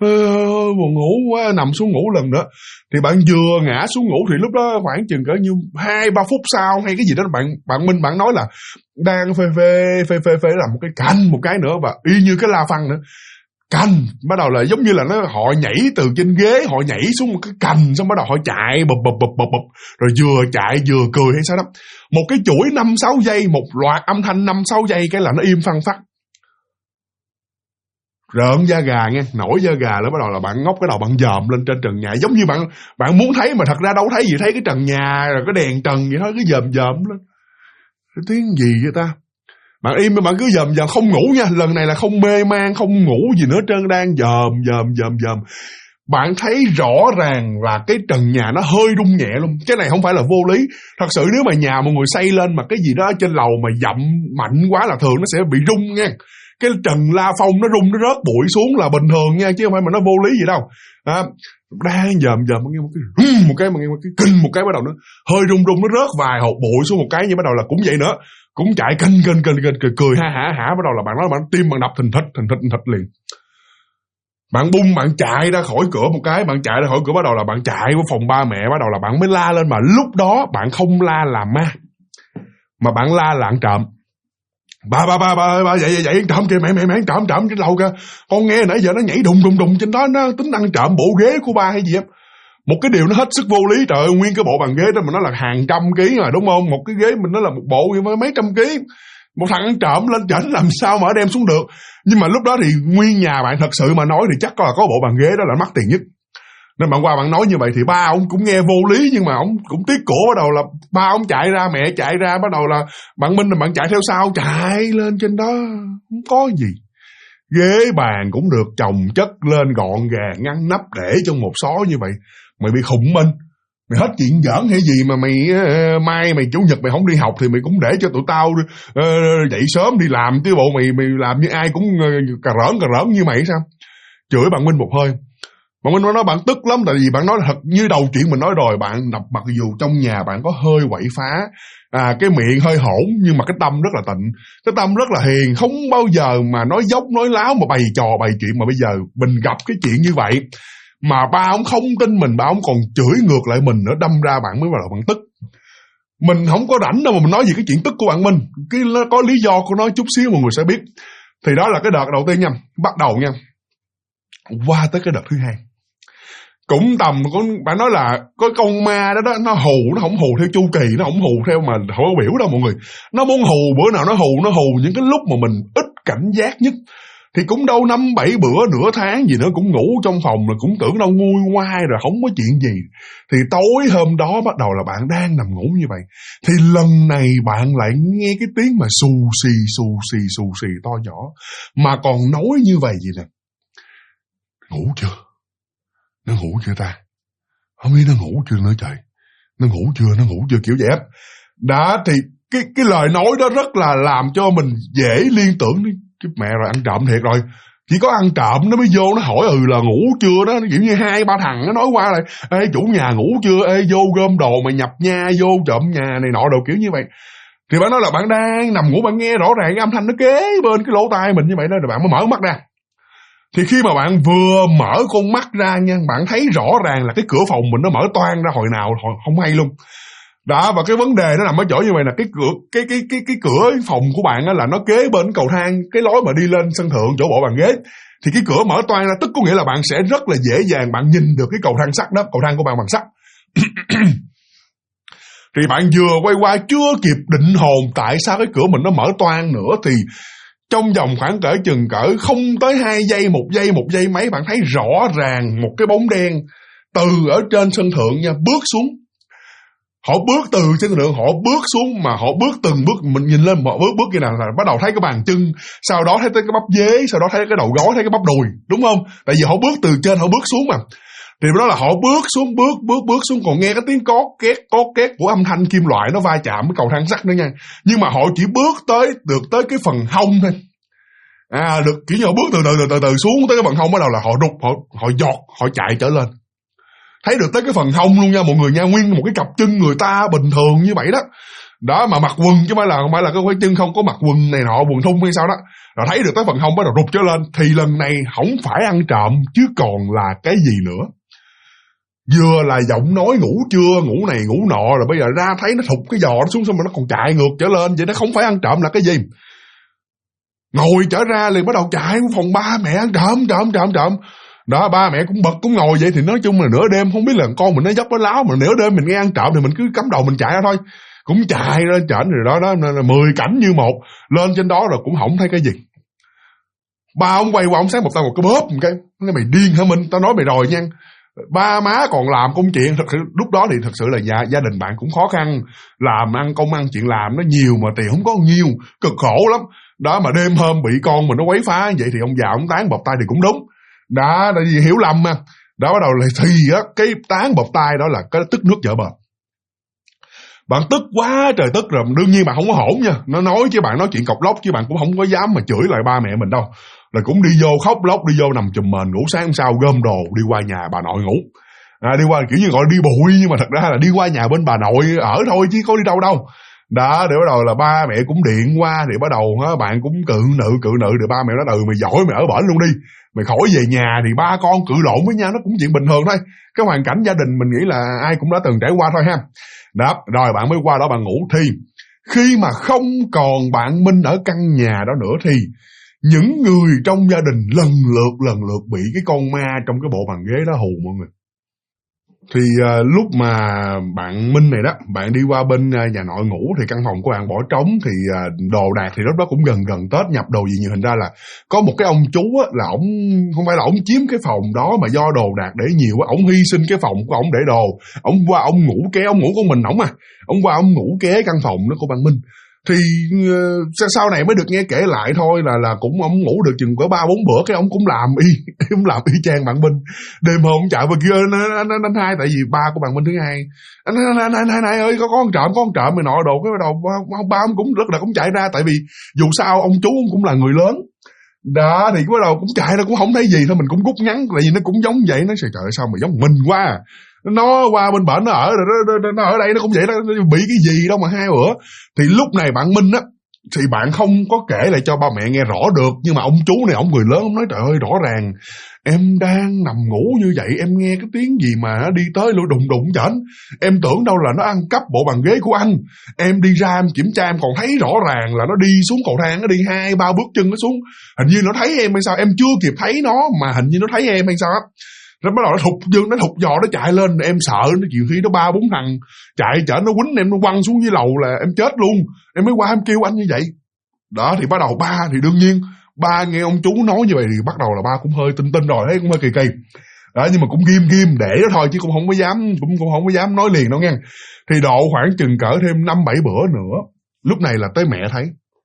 Buồn ngủ quá, nằm xuống ngủ lần nữa. Thì bạn vừa ngã xuống ngủ thì lúc đó khoảng chừng cỡ như 2-3 phút sau hay cái gì đó, bạn Minh bạn nói là đang phê làm một cái canh một cái nữa, và y như cái la phăng nữa. Cành bắt đầu là giống như là họ nhảy từ trên ghế, họ nhảy xuống một cái cành, xong bắt đầu họ chạy bập rồi vừa chạy vừa cười hay sao đó. Một cái chuỗi 5-6 giây, một loạt âm thanh 5-6 giây cái là nó im phăng phắc. Rợn da gà nghe, nổi da gàแล้วbắt đầu là bạn ngóc cái đầu bạn dòm lên trên trần nhà, giống như bạn muốn thấy mà thật ra đâu thấy gì, thấy cái trần nhà rồi cái đèn trần vậy thôi, cứ dòm lên. Cái tiếng gì vậy ta? Bạn im mà bạn cứ dòm không ngủ nha, lần này là không mê man, không ngủ gì nữa trơn, đang dòm. Bạn thấy rõ ràng là cái trần nhà nó hơi rung nhẹ luôn. Cái này không phải là vô lý. Thật sự nếu mà nhà mọi người xây lên mà cái gì đó trên lầu mà dậm mạnh quá là thường nó sẽ bị rung nha. Cái trần la phong nó rung, nó rớt bụi xuống là bình thường nha, chứ không phải mà nó vô lý gì đâu. Đang dòm mà nghe một cái kinh một cái bắt đầu nó hơi rung, nó rớt vài hột bụi xuống một cái, nhưng bắt đầu là cũng vậy nữa. Cũng chạy kênh cười ha bắt đầu là bạn nói bạn tim bạn đập thình thịch liền. Bạn bung bạn chạy ra khỏi cửa một cái, bạn chạy ra khỏi cửa bắt đầu là bạn chạy vào phòng ba mẹ, bắt đầu là bạn mới la lên, mà lúc đó bạn không la là ma mà bạn la là ăn trộm. Ba dậy trộm kìa, mẹ trộm trên lầu kìa, con nghe nãy giờ nó nhảy đùng trên đó, nó tính ăn trộm bộ ghế của ba hay gì á. Một cái điều nó hết sức vô lý, trời ơi, nguyên cái bộ bàn ghế đó mà nó là hàng trăm ký mà, đúng không? Một cái ghế mình nó là một bộ với mấy trăm ký. Một thằng ăn trộm lên chảnh làm sao mà đem xuống được. Nhưng mà lúc đó thì nguyên nhà bạn thật sự mà nói thì chắc có bộ bàn ghế đó là mắc tiền nhất. Nên bạn qua bạn nói như vậy thì ba ông cũng nghe vô lý, nhưng mà ông cũng tiếc cổ, bắt đầu là ba ông chạy ra, mẹ chạy ra, bắt đầu là bạn Minh là bạn chạy theo sau, chạy lên trên đó, không có gì. Ghế bàn cũng được chồng chất lên gọn gàng, ngăn nắp để trong một xó như vậy. Mày bị khùng Minh, mày hết chuyện giỡn hay gì mà mai mày chủ nhật mày không đi học thì mày cũng để cho tụi tao dậy sớm đi làm, chứ bộ mày làm như ai cũng cà rỡn như mày sao? Chửi bạn Minh một hơi. Bạn Minh nói bạn tức lắm, tại vì bạn nói thật như đầu chuyện mình nói rồi, bạn mặc dù trong nhà bạn có hơi quậy phá, cái miệng hơi hỗn, nhưng mà cái tâm rất là tịnh, cái tâm rất là hiền, không bao giờ mà nói dốc nói láo mà bày trò bày chuyện. Mà bây giờ mình gặp cái chuyện như vậy, Mà ba ông không tin mình, ba ông còn chửi ngược lại mình nữa, đâm ra bạn mới bắt đầu bạn tức. Mình không có rảnh đâu mà mình nói gì cái chuyện tức của bạn Minh. Cái có lý do của nó chút xíu mọi người sẽ biết. Thì đó là cái đợt đầu tiên nha. Bắt đầu nha. Qua tới cái đợt thứ hai. Cũng tầm, bạn nói là có con ma đó, nó hù, nó không hù theo chu kỳ, nó không hù theo mà khẩu biểu đâu mọi người. Nó muốn hù bữa nào nó hù những cái lúc mà mình ít cảnh giác nhất. Thì cũng đâu 5-7 bữa, nửa tháng gì nữa cũng ngủ trong phòng rồi cũng tưởng đâu nguôi ngoai rồi không có chuyện gì. Thì tối hôm đó bắt đầu là bạn đang nằm ngủ như vậy. Thì lần này bạn lại nghe cái tiếng mà xù xì to nhỏ. Mà còn nói như vậy gì nè. Ngủ chưa? Nó ngủ chưa ta? Không biết nó ngủ chưa nữa trời. Nó ngủ chưa kiểu vậy á. Đó thì cái lời nói đó rất là làm cho mình dễ liên tưởng đến cái mẹ rồi ăn trộm thiệt rồi. Chỉ có ăn trộm nó mới vô nó hỏi là ngủ chưa đó. Nó kiểu như 2-3 thằng nó nói qua là ê chủ nhà ngủ chưa, ê vô gom đồ mày nhập nha, vô trộm nhà này nọ đồ kiểu như vậy. Thì bạn nói là bạn đang nằm ngủ, bạn nghe rõ ràng cái âm thanh nó kế bên cái lỗ tai mình như vậy đó, rồi bạn mới mở mắt ra. Thì khi mà bạn vừa mở con mắt ra nha, bạn thấy rõ ràng là cái cửa phòng mình nó mở toang ra hồi nào không hay luôn. Đó, và cái vấn đề nó nằm ở chỗ như vậy là cái cửa phòng của bạn á là nó kế bên cầu thang, cái lối mà đi lên sân thượng chỗ bộ bàn ghế. Thì cái cửa mở toang ra tức có nghĩa là bạn sẽ rất là dễ dàng bạn nhìn được cái cầu thang sắt đó, cầu thang của bạn bằng sắt. Thì bạn vừa quay qua chưa kịp định hồn tại sao cái cửa mình nó mở toang nữa, thì trong vòng khoảng chừng không tới 2 giây, 1 giây mấy, bạn thấy rõ ràng một cái bóng đen từ ở trên sân thượng nha bước xuống. Họ bước từ trên sân thượng, họ bước xuống mà họ bước từng bước, mình nhìn lên một bước kia nào là bắt đầu thấy cái bàn chân, sau đó thấy tới cái bắp dế, sau đó thấy cái đầu gối, thấy cái bắp đùi, đúng không? Tại vì họ bước từ trên họ bước xuống mà. Thì đó là họ bước xuống, bước xuống, còn nghe cái tiếng có két của âm thanh kim loại nó va chạm với cầu thang sắt nữa nha. Nhưng mà họ chỉ bước được tới cái phần hông thôi. Được kiểu như họ bước từ xuống tới cái phần hông, bắt đầu là họ rụt, họ giọt, họ chạy trở lên. Thấy được tới cái phần hông luôn nha mọi người nha, nguyên một cái cặp chân người ta bình thường như vậy đó. Đó mà mặc quần chứ không phải là cái chân không có mặc quần này nọ, quần thun hay sao đó. Rồi thấy được tới phần hông bắt đầu rụt trở lên. Thì lần này không phải ăn trộm chứ còn là cái gì nữa. Vừa là giọng nói ngủ chưa, ngủ này ngủ nọ, rồi bây giờ ra thấy nó thụt cái giò nó xuống xong mà nó còn chạy ngược trở lên. Vậy nó không phải ăn trộm là cái gì? Ngồi trở ra liền bắt đầu chạy phòng ba mẹ ăn trộm. Đó, ba mẹ cũng bật cũng ngồi vậy. Thì nói chung là nửa đêm không biết là con mình nó dốc nó láo, mà nửa đêm mình nghe ăn trộm thì mình cứ cắm đầu mình chạy ra thôi. Cũng chạy ra trển rồi đó, 10 cảnh như một. Lên trên đó rồi cũng không thấy cái gì. Ba ông quay qua ông sáng một tay một cái bóp một cái. Nói mày điên hả Minh, tao nói mày rồi nha. Ba má còn làm công chuyện, thật sự lúc đó thì thật sự là gia đình bạn cũng khó khăn, làm công ăn chuyện làm nó nhiều mà tiền không có nhiều, cực khổ lắm. Đó mà đêm hôm bị con mình nó quấy phá vậy thì ông già ông tán bọc tay thì cũng đúng. Đó, tại vì hiểu lầm mà. Đó bắt đầu là thì á, cái tán bọc tay đó là cái tức nước vỡ bờ. Bạn tức quá trời tức rồi, đương nhiên bạn không có hỗn nha. Nó nói chứ bạn nói chuyện cọc lóc chứ bạn cũng không có dám mà chửi lại ba mẹ mình đâu. Là cũng đi vô khóc lóc, đi vô nằm chùm mền ngủ, sáng hôm sau gom đồ đi qua nhà bà nội ngủ. Đi qua kiểu như gọi đi bụi nhưng mà thật ra là đi qua nhà bên bà nội ở thôi chứ có đi đâu đâu. Đó, để bắt đầu là ba mẹ cũng điện qua, thì bắt đầu bạn cũng cự nữ, thì ba mẹ nói mày giỏi mày ở bển luôn đi, mày khỏi về nhà. Thì ba con cự lộn với nhau nó cũng chuyện bình thường thôi. Cái hoàn cảnh gia đình mình nghĩ là ai cũng đã từng trải qua thôi ha. Đó, rồi bạn mới qua đó bạn ngủ. Thì khi mà không còn bạn Minh ở căn nhà đó nữa thì những người trong gia đình lần lượt bị cái con ma trong cái bộ bàn ghế đó hù mọi người. Thì lúc mà bạn Minh này đó, bạn đi qua bên nhà nội ngủ thì căn phòng của bạn bỏ trống. Thì đồ đạc thì lúc đó cũng gần Tết, nhập đồ gì nhiều. Thành ra là có một cái ông chú á, là ổng không phải là ổng chiếm cái phòng đó, mà do đồ đạc để nhiều á, ổng hy sinh cái phòng của ổng để đồ. Ổng qua ổng ngủ ké, ổng ngủ con mình ổng à. Ổng qua ổng ngủ ké căn phòng đó của bạn Minh. Thì sau này mới được nghe kể lại thôi là cũng ông ngủ được chừng cỡ 3-4 bữa cái ông cũng làm y chang bạn Minh. Đêm hôm ông chạy vào kia anh hai, tại vì ba của bạn Minh thứ hai, anh hai ơi có con trộm mày nọ đồ. Cái đầu ba ông cũng rất là cũng chạy ra, tại vì dù sao ông chú ông cũng là người lớn. Đó thì bắt đầu cũng chạy ra cũng không thấy gì thôi, mình cũng cút ngắn, tại vì nó cũng giống vậy. Nó trời ơi sao mà giống mình quá. Nó qua bên bển nó ở rồi nó ở đây nó cũng vậy đó, bị cái gì đâu mà 2 bữa. Thì lúc này bạn Minh á, thì bạn không có kể lại cho ba mẹ nghe rõ được. Nhưng mà ông chú này, ông người lớn, ông nói trời ơi, rõ ràng em đang nằm ngủ như vậy, em nghe cái tiếng gì mà đi tới lỗ đùng đùng chảnh. Em tưởng đâu là nó ăn cắp bộ bàn ghế của anh. Em đi ra em kiểm tra em còn thấy rõ ràng là nó đi xuống cầu thang, nó đi 2-3 bước chân nó xuống. Hình như nó thấy em hay sao, em chưa kịp thấy nó mà hình như nó thấy em hay sao á. Rồi bắt đầu nó thục giò nó chạy lên, em sợ nó nhiều khi nó 3-4 thằng chạy chở nó quýnh em, nó quăng xuống dưới lầu là em chết luôn. Em mới qua em kêu anh như vậy. Đó thì bắt đầu ba thì đương nhiên ba nghe ông chú nói như vậy thì bắt đầu là ba cũng hơi tin rồi, thấy cũng hơi kỳ kỳ. Đó, nhưng mà cũng ghim để đó thôi chứ cũng không có dám nói liền đâu nghe. Thì độ khoảng chừng cỡ thêm 5-7 bữa nữa, lúc này là tới mẹ thấy.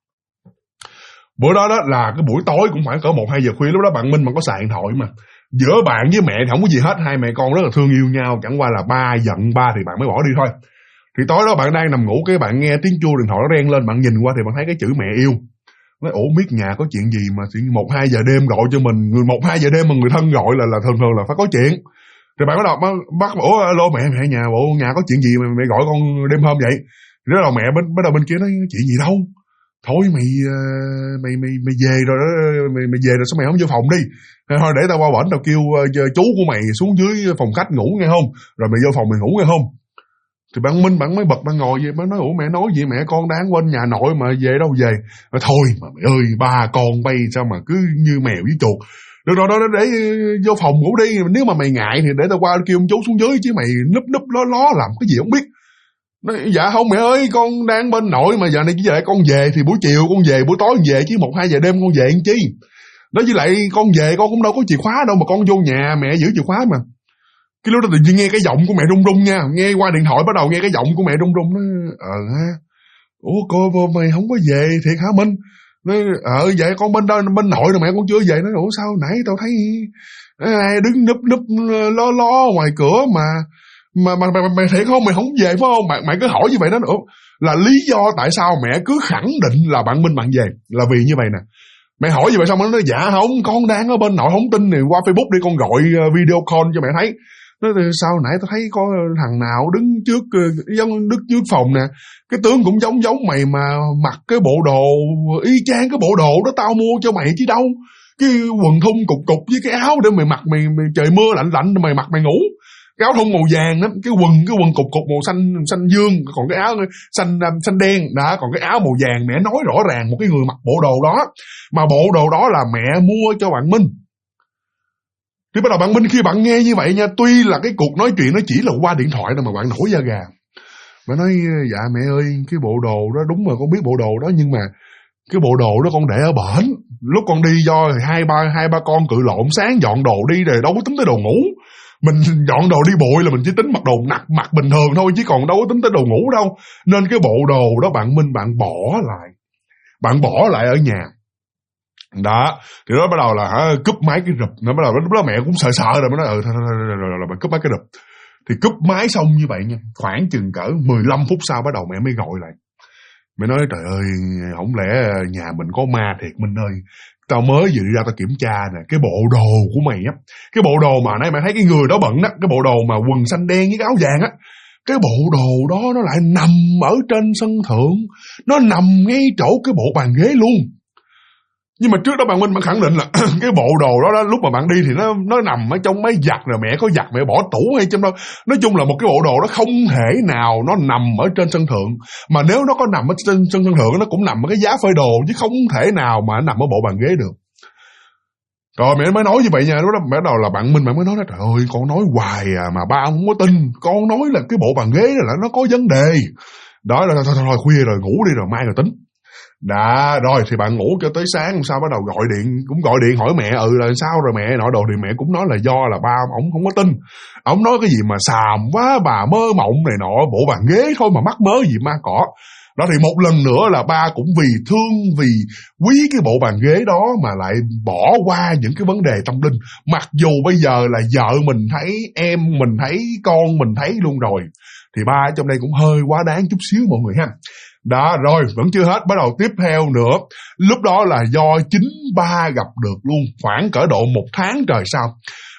Bữa đó là cái buổi tối cũng khoảng cỡ 1-2 giờ khuya, lúc đó bạn Minh mà có xài điện thoại mà. Giữa bạn với mẹ thì không có gì hết, hai mẹ con rất là thương yêu nhau, chẳng qua là ba giận ba thì bạn mới bỏ đi thôi. Thì tối đó bạn đang nằm ngủ, cái bạn nghe tiếng chuông điện thoại nó reng lên, bạn nhìn qua thì bạn thấy cái chữ mẹ yêu. Nói ủa biết nhà có chuyện gì mà 1-2 giờ đêm gọi cho mình, 1-2 giờ đêm mà người thân gọi là thường là phải có chuyện. Thì bạn bắt ủa alo mẹ nhà, bộ nhà có chuyện gì mà mẹ gọi con đêm hôm vậy? Thì đó là mẹ bắt đầu bên kia nói chuyện gì đâu. Thôi mày về rồi đó, mày về rồi sao mày không vô phòng đi? Thôi để tao qua bển tao kêu chú của mày xuống dưới phòng khách ngủ nghe không? Rồi mày vô phòng mày ngủ nghe không? Thì bạn Minh bạn mới bật, bạn ngồi vậy, bạn nói ủa mẹ nói gì, mẹ con đang quên nhà nội mà về đâu về. Nói, thôi mà mẹ ơi, ba con bay sao mà cứ như mèo với chuột. Được rồi đó, để vô phòng ngủ đi, nếu mà mày ngại thì để tao qua kêu ông chú xuống dưới, chứ mày núp ló làm cái gì không biết. Nói, dạ không mẹ ơi, con đang bên nội mà giờ này chỉ về con về thì buổi chiều con về, buổi tối con về, chứ 1-2 giờ đêm con về làm chi. Đó, với lại con về con cũng đâu có chìa khóa đâu mà con vô nhà mẹ giữ chìa khóa mà. Cái lúc đó tự nhiên nghe cái giọng của mẹ run run nha, nghe qua điện thoại bắt đầu nghe cái giọng của mẹ run run. Nó ha, ủa cô mày không có về thiệt hả Minh? Nói vậy con bên nội rồi mẹ con chưa về. Nói ủa sao nãy tao thấy ai đứng núp lo ngoài cửa mà mày thiệt không, mày không về phải không? Mày cứ hỏi như vậy đó nữa. Là lý do tại sao mẹ cứ khẳng định là bạn Minh bạn về là vì như vậy nè. Mẹ hỏi như vậy xong nó nói dạ không, con đang ở bên nội, không tin thì qua Facebook đi, con gọi video call cho mẹ thấy. Nói sao nãy tao thấy có thằng nào đứng trước phòng nè, cái tướng cũng giống mày mà mặc cái bộ đồ y chang cái bộ đồ đó tao mua cho mày chứ đâu. Cái quần thun cục với cái áo để mày mặc, mày trời mưa lạnh mày mặc mày ngủ. Cái áo thun màu vàng đó, cái quần cục màu xanh dương, còn cái áo xanh đen đó, còn cái áo màu vàng. Mẹ nói rõ ràng một cái người mặc bộ đồ đó, mà bộ đồ đó là mẹ mua cho bạn Minh. Thì bắt đầu bạn Minh khi bạn nghe như vậy nha, tuy là cái cuộc nói chuyện nó chỉ là qua điện thoại thôi mà bạn nổi da gà. Bạn nói dạ mẹ ơi, cái bộ đồ đó đúng rồi con biết bộ đồ đó, nhưng mà cái bộ đồ đó con để ở bển. Lúc con đi do hai ba con cự lộn, sáng dọn đồ đi rồi đâu có tính tới đồ ngủ. Mình dọn đồ đi bụi là mình chỉ tính mặc đồ mặc bình thường thôi, chứ còn đâu có tính tới đồ ngủ đâu. Nên cái bộ đồ đó bạn Minh bạn bỏ lại ở nhà. Đó, thì đó bắt đầu là cúp máy cái rụp. Nó bắt đầu lúc đó mẹ cũng sợ rồi, mới nói thôi bạn cúp máy cái rụp. Thì cúp máy xong như vậy nha, khoảng chừng cỡ 15 phút sau bắt đầu mẹ mới gọi lại. Mẹ nói trời ơi, không lẽ nhà mình có ma thiệt Minh ơi. Tao mới vừa đi ra tao kiểm tra nè, cái bộ đồ của mày á, cái bộ đồ mà nãy mày thấy cái người đó bận đó, cái bộ đồ mà quần xanh đen với cái áo vàng á, cái bộ đồ đó nó lại nằm ở trên sân thượng, nó nằm ngay chỗ cái bộ bàn ghế luôn. Nhưng mà trước đó bạn Minh bạn khẳng định là cái bộ đồ đó lúc mà bạn đi thì nó nằm ở trong mấy giặt, rồi mẹ có giặt mẹ bỏ tủ hay trong đâu. Nói chung là một cái bộ đồ đó không thể nào nó nằm ở trên sân thượng, mà nếu nó có nằm ở trên sân thượng nó cũng nằm ở cái giá phơi đồ, chứ không thể nào mà nó nằm ở bộ bàn ghế được. Rồi mẹ mới nói như vậy nha. Lúc đó mẹ đầu là bạn Minh bạn mới nói đó, trời ơi con nói hoài mà ba không có tin. Con nói là cái bộ bàn ghế là nó có vấn đề. Đó là thôi khuya rồi ngủ đi rồi mai rồi tính. Đã rồi thì bạn ngủ cho tới sáng, sau bắt đầu gọi điện hỏi mẹ là sao rồi mẹ nọ đồ, thì mẹ cũng nói là do là ba ổng không có tin. Ổng nói cái gì mà xàm quá, bà mơ mộng này nọ, bộ bàn ghế thôi mà mắc mớ gì ma cỏ. Đó thì một lần nữa là ba cũng vì thương, vì quý cái bộ bàn ghế đó mà lại bỏ qua những cái vấn đề tâm linh. Mặc dù bây giờ là vợ mình thấy, em mình thấy, con mình thấy luôn rồi, thì ba ở trong đây cũng hơi quá đáng chút xíu mọi người ha. Đó rồi vẫn chưa hết, bắt đầu tiếp theo nữa. Lúc đó là do chính ba gặp được luôn, khoảng cỡ độ 1 tháng trời sau.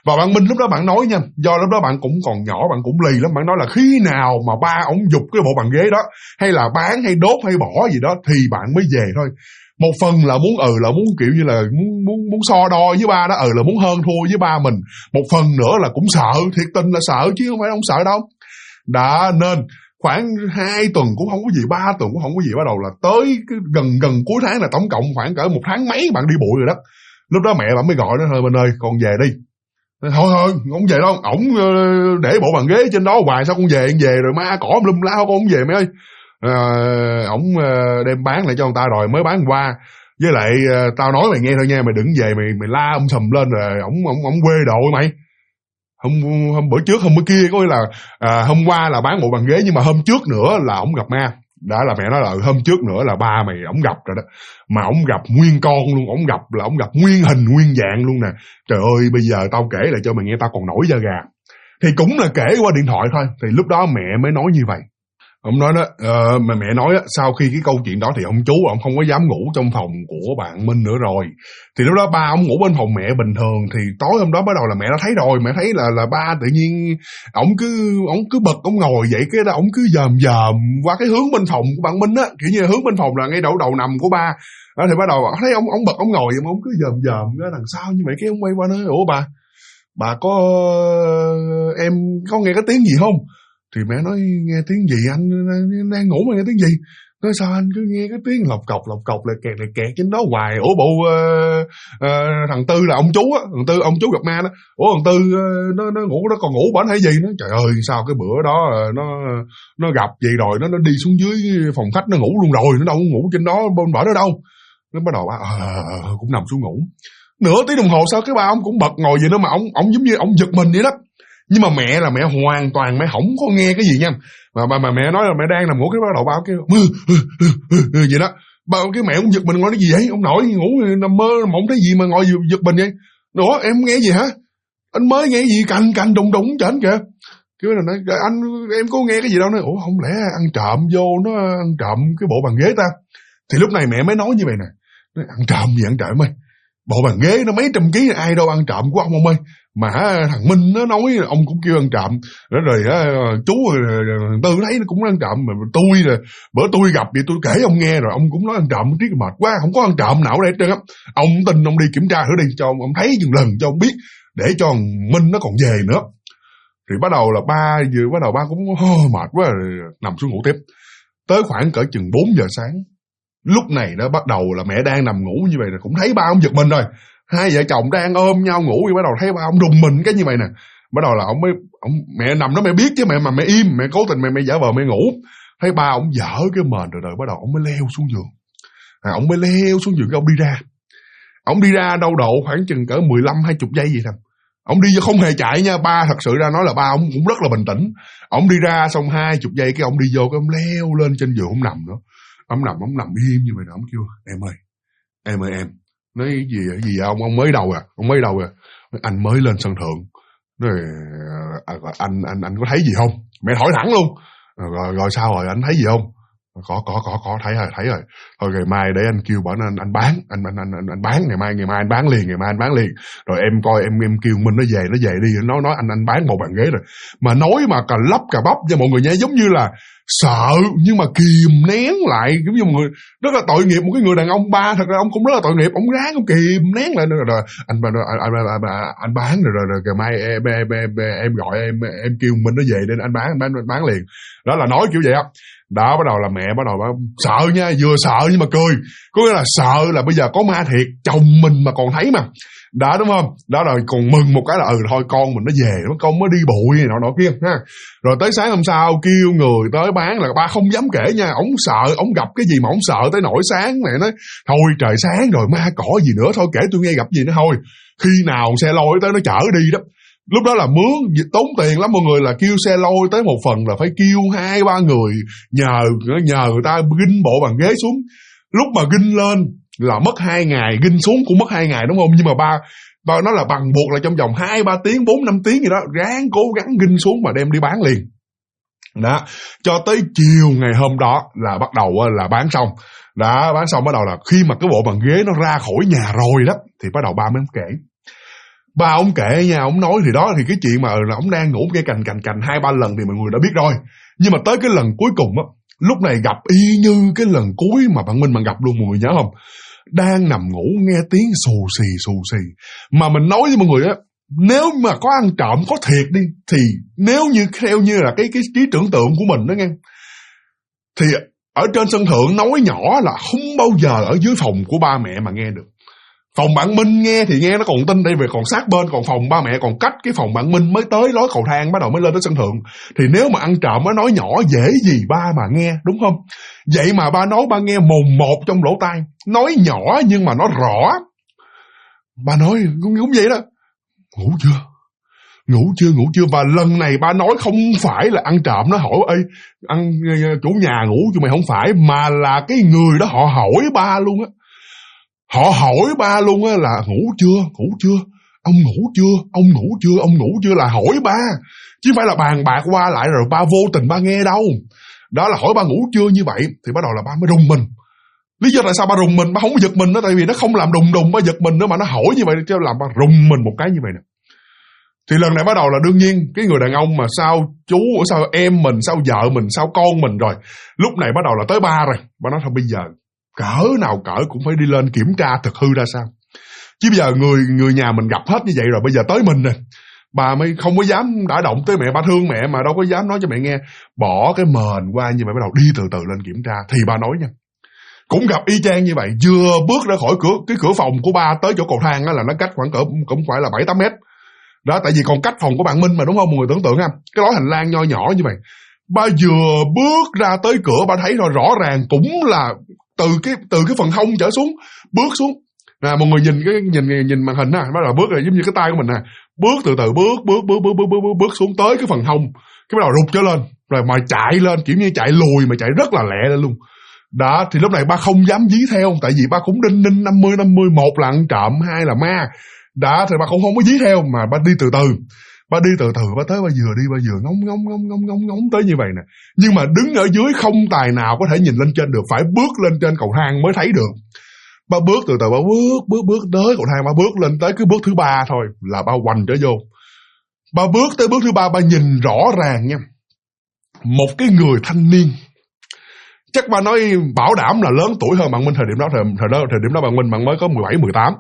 Và bạn Minh lúc đó bạn nói nha, do lúc đó bạn cũng còn nhỏ, bạn cũng lì lắm, bạn nói là khi nào mà ba ổng giục cái bộ bàn ghế đó, hay là bán hay đốt hay bỏ gì đó thì bạn mới về thôi. Một phần là muốn kiểu như là muốn so đo với ba đó, là muốn hơn thua với ba mình. Một phần nữa là cũng sợ, thiệt tình là sợ chứ không phải không sợ đâu. Đã nên khoảng 2 tuần cũng không có gì, 3 tuần cũng không có gì, bắt đầu là tới cái gần cuối tháng là tổng cộng khoảng cỡ 1 tháng mấy bạn đi bụi rồi đó. Lúc đó mẹ bạn mới gọi nó, thôi bên ơi con về đi. Thôi không về đâu, ổng để bộ bàn ghế trên đó hoài, sao con về rồi má cỏ lum la, con không về mẹ ơi. Ổng đem bán lại cho người ta rồi mới bán qua. Với lại tao nói mày nghe thôi nha, mày đừng về mày la sùm lên rồi ổng quê độ mày. Hôm bữa trước hôm bữa kia có nghĩa là hôm qua là bán bộ bàn ghế, nhưng mà hôm trước nữa là ổng gặp ma. Đã là mẹ nói là hôm trước nữa là ba mày ổng gặp rồi đó, mà ổng gặp nguyên con luôn, ổng gặp nguyên hình nguyên dạng luôn nè. Trời ơi, bây giờ tao kể lại cho mày nghe tao còn nổi da gà. Thì cũng là kể qua điện thoại thôi. Thì lúc đó mẹ mới nói như vậy. Ông nói đó, mà mẹ nói á, sau khi cái câu chuyện đó thì ông chú ông không có dám ngủ trong phòng của bạn Minh nữa rồi. Thì lúc đó ba ông ngủ bên phòng mẹ bình thường. Thì tối hôm đó bắt đầu là mẹ đã thấy rồi, mẹ thấy là ba tự nhiên ông cứ bật, ông ngồi dậy cái đó ông cứ dòm qua cái hướng bên phòng của bạn Minh á, kiểu như hướng bên phòng là ngay đầu nằm của ba. Đó thì bắt đầu thấy ông bật, ông ngồi vậy mà ông cứ dòm ra đằng sau như vậy. Cái ông quay qua nói, ủa bà có em có nghe cái tiếng gì không? Thì mẹ nói, nghe tiếng gì anh đang ngủ mà nghe tiếng gì? Nói sao anh cứ nghe cái tiếng lọc cọc là kẹt trên đó hoài. Ủa bộ thằng Tư là ông chú á, ông chú gặp ma đó. Ủa thằng Tư nó ngủ, nó còn ngủ bển hay gì? Nó trời ơi sao cái bữa đó nó gặp vậy rồi nó đi xuống dưới phòng khách nó ngủ luôn rồi, nó đâu ngủ trên đó bên bển đó đâu. Nó bắt đầu cũng nằm xuống ngủ. Nửa tiếng đồng hồ sau cái ba ông cũng bật ngồi vậy đó, mà ông giống như ông giật mình vậy đó. Nhưng mà mẹ hoàn toàn mẹ không có nghe cái gì nha. Mà mẹ nói là mẹ đang nằm ngủ, cái bắt đầu bao cái vậy đó. Bao cái mẹ cũng giật mình, nói cái gì vậy? Ông nội ngủ nằm mơ mà không thấy gì mà ngồi giật mình vậy. Ủa em nghe gì hả? Anh mới nghe gì cành đùng trên kìa. Cái nói anh em có nghe cái gì đâu. Nói ủa không lẽ ăn trộm vô, nó ăn trộm cái bộ bàn ghế ta. Thì lúc này mẹ mới nói như vậy nè. Nói, ăn trộm gì ăn trộm ơi? Bộ bàn ghế nó mấy trăm ký, ai đâu ăn trộm của ông ơi. Mà thằng Minh nó nói ông cũng kêu ăn trộm. Rồi chú thằng Tư thấy nó cũng ăn trộm. Mà bữa tôi gặp vậy tôi kể ông nghe rồi ông cũng nói ăn trộm, triết mệt quá, không có ăn trộm nào đây hết trơn á. Ông tin ông đi kiểm tra thử đi, cho ông thấy chừng lần cho ông biết, để cho thằng Minh nó còn về nữa. Thì bắt đầu là ba cũng mệt quá rồi nằm xuống ngủ tiếp. Tới khoảng cỡ chừng 4 giờ sáng, lúc này đó bắt đầu là mẹ đang nằm ngủ như vậy rồi, cũng thấy ba ông giật mình rồi. Hai vợ chồng đang ôm nhau ngủ, thì bắt đầu thấy ba ông đùng mình cái như vậy nè. Bắt đầu là mẹ nằm đó mẹ biết chứ, mẹ im, mẹ cố tình mẹ giả vờ mẹ ngủ. Thấy ba ông dở cái mền rồi bắt đầu ông mới leo xuống giường. Ông mới leo xuống giường, cái ông đi ra. Ông đi ra đâu độ khoảng chừng cỡ 15-20 giây gì thôi. Ông đi không hề chạy nha, ba thật sự ra nói là ba ông cũng rất là bình tĩnh. Ông đi ra xong 20 giây cái ông đi vô, cái ông leo lên trên giường, ông nằm nữa. Ông nằm im như vậy đó. Ông kêu em ơi em. Nói gì vậy? Ông mới đầu à? Ông mới đầu à? Anh mới lên sân thượng. Nói anh có thấy gì không? Mẹ hỏi thẳng luôn. Rồi sao rồi, anh thấy gì không? Có thấy rồi. Thôi ngày mai để anh kêu bọn anh bán, anh bán ngày mai anh bán liền. Rồi em coi em kêu Minh nó về đi, nó nói anh bán một bàn ghế rồi. Mà nói mà cà lấp cà bắp cho mọi người nghe, giống như là sợ nhưng mà kìm nén lại, giống như một người rất là tội nghiệp, một cái người đàn ông ba, thật ra ông cũng rất là tội nghiệp, ông ráng ông kìm nén lại rồi anh bán rồi ngày mai em gọi em kêu Minh nó về để anh bán liền. Đó là nói kiểu vậy á. Đó bắt đầu là mẹ bắt đầu sợ nha, vừa sợ nhưng mà cười. Có nghĩa là sợ là bây giờ có ma thiệt, chồng mình mà còn thấy mà. Đó đúng không? Đó rồi còn mừng một cái là thôi con mình nó về, con mới đi bụi này nọ kia ha. Rồi tới sáng hôm sau kêu người tới bán là ba không dám kể nha, ổng sợ, ổng gặp cái gì mà ổng sợ tới nỗi sáng mẹ nói thôi trời sáng rồi ma cỏ gì nữa, thôi kể tôi nghe gặp gì nữa thôi. Khi nào xe lôi tới nó chở đi đó. Lúc đó là mướn tốn tiền lắm mọi người, là kêu xe lôi tới một phần là phải kêu 2-3 người nhờ người ta ginh bộ bàn ghế xuống. Lúc mà ginh lên là mất 2 ngày, ginh xuống cũng mất 2 ngày đúng không? Nhưng mà ba nó là bằng buộc là trong vòng 2-3 tiếng, 4-5 tiếng gì đó, ráng cố gắng ginh xuống mà đem đi bán liền. Đó, cho tới chiều ngày hôm đó là bắt đầu là bán xong. Đó, bán xong bắt đầu là khi mà cái bộ bàn ghế nó ra khỏi nhà rồi đó, thì bắt đầu ba mới kể. Ba ông kể nha, ông nói thì đó thì cái chuyện mà là ông đang ngủ nghe cành 2-3 lần thì mọi người đã biết rồi. Nhưng mà tới cái lần cuối cùng á, lúc này gặp y như cái lần cuối mà bạn Minh bạn gặp luôn, mọi người nhớ không? Đang nằm ngủ nghe tiếng xù xì. Mà mình nói với mọi người á, nếu mà có ăn trộm có thiệt đi, thì nếu như theo như là cái trí tưởng tượng của mình đó nghe, thì ở trên sân thượng nói nhỏ là không bao giờ ở dưới phòng của ba mẹ mà nghe được. Phòng bạn Minh nghe thì nghe nó còn tin đây về còn sát bên, còn phòng ba mẹ còn cách cái phòng bạn Minh mới tới lối cầu thang bắt đầu mới lên tới sân thượng. Thì nếu mà ăn trộm nó nói nhỏ dễ gì ba mà nghe, đúng không? Vậy mà ba nói ba nghe mồm một trong lỗ tai, nói nhỏ nhưng mà nó rõ. Ba nói cũng vậy đó, ngủ chưa. Và lần này ba nói không phải là ăn trộm nó hỏi ê ăn chủ nhà ngủ chứ mày không phải, mà là cái người đó họ hỏi ba luôn á. Họ hỏi ba luôn á là ngủ chưa, ông ngủ chưa là hỏi ba, chứ không phải là bàn bạc qua lại rồi ba vô tình ba nghe đâu. Đó là hỏi ba ngủ chưa như vậy thì bắt đầu là ba mới rùng mình. Lý do tại sao ba rùng mình, ba không giật mình đó, tại vì nó không làm đùng ba giật mình nữa mà nó hỏi như vậy cho làm ba rùng mình một cái như vậy nè. Thì lần này bắt đầu là đương nhiên cái người đàn ông mà sao chú, sao em mình, sao vợ mình, sao con mình rồi. Lúc này bắt đầu là tới ba rồi. Ba nói thôi bây giờ cỡ nào cỡ cũng phải đi lên kiểm tra thực hư ra sao. Chứ bây giờ người nhà mình gặp hết như vậy rồi, bây giờ tới mình nè. Bà mới không có dám đả động tới mẹ, ba thương mẹ mà đâu có dám nói cho mẹ nghe. Bỏ cái mền qua như vậy bắt đầu đi từ từ lên kiểm tra. Thì ba nói nha, cũng gặp y chang như vậy. Vừa bước ra khỏi cái cửa phòng của ba tới chỗ cầu thang á là nó cách khoảng cũng phải là 7-8 mét. Đó, tại vì còn cách phòng của bạn Minh mà, đúng không? Mọi người tưởng tượng ha, cái lối hành lang nho nhỏ như vậy. Ba vừa bước ra tới cửa ba thấy rồi, rõ ràng cũng là từ cái phần hông trở xuống, bước xuống. Nè mọi người nhìn màn hình ha, bắt đầu bước rồi giống như cái tay của mình nè, bước từ từ bước xuống tới cái phần hông, cái bắt đầu rụt trở lên, rồi mà chạy lên kiểu như chạy lùi mà chạy rất là lẹ lên luôn. Đó, thì lúc này ba không dám dí theo, tại vì ba cũng đinh 50, một là ăn trộm, hai là ma. Đó, thì ba không có dí theo mà ba đi từ từ. Ba đi từ từ, ba tới ba vừa ngóng tới như vậy nè. Nhưng mà đứng ở dưới không tài nào có thể nhìn lên trên được, phải bước lên trên cầu thang mới thấy được. Ba bước từ từ, ba bước tới cầu thang, ba bước lên tới cái bước thứ 3 thôi là ba hoành trở vô. Ba bước tới bước thứ 3 ba nhìn rõ ràng nha, một cái người thanh niên. Chắc ba nói bảo đảm là lớn tuổi hơn bạn Minh thời điểm đó bạn Minh bạn mới có 17-18.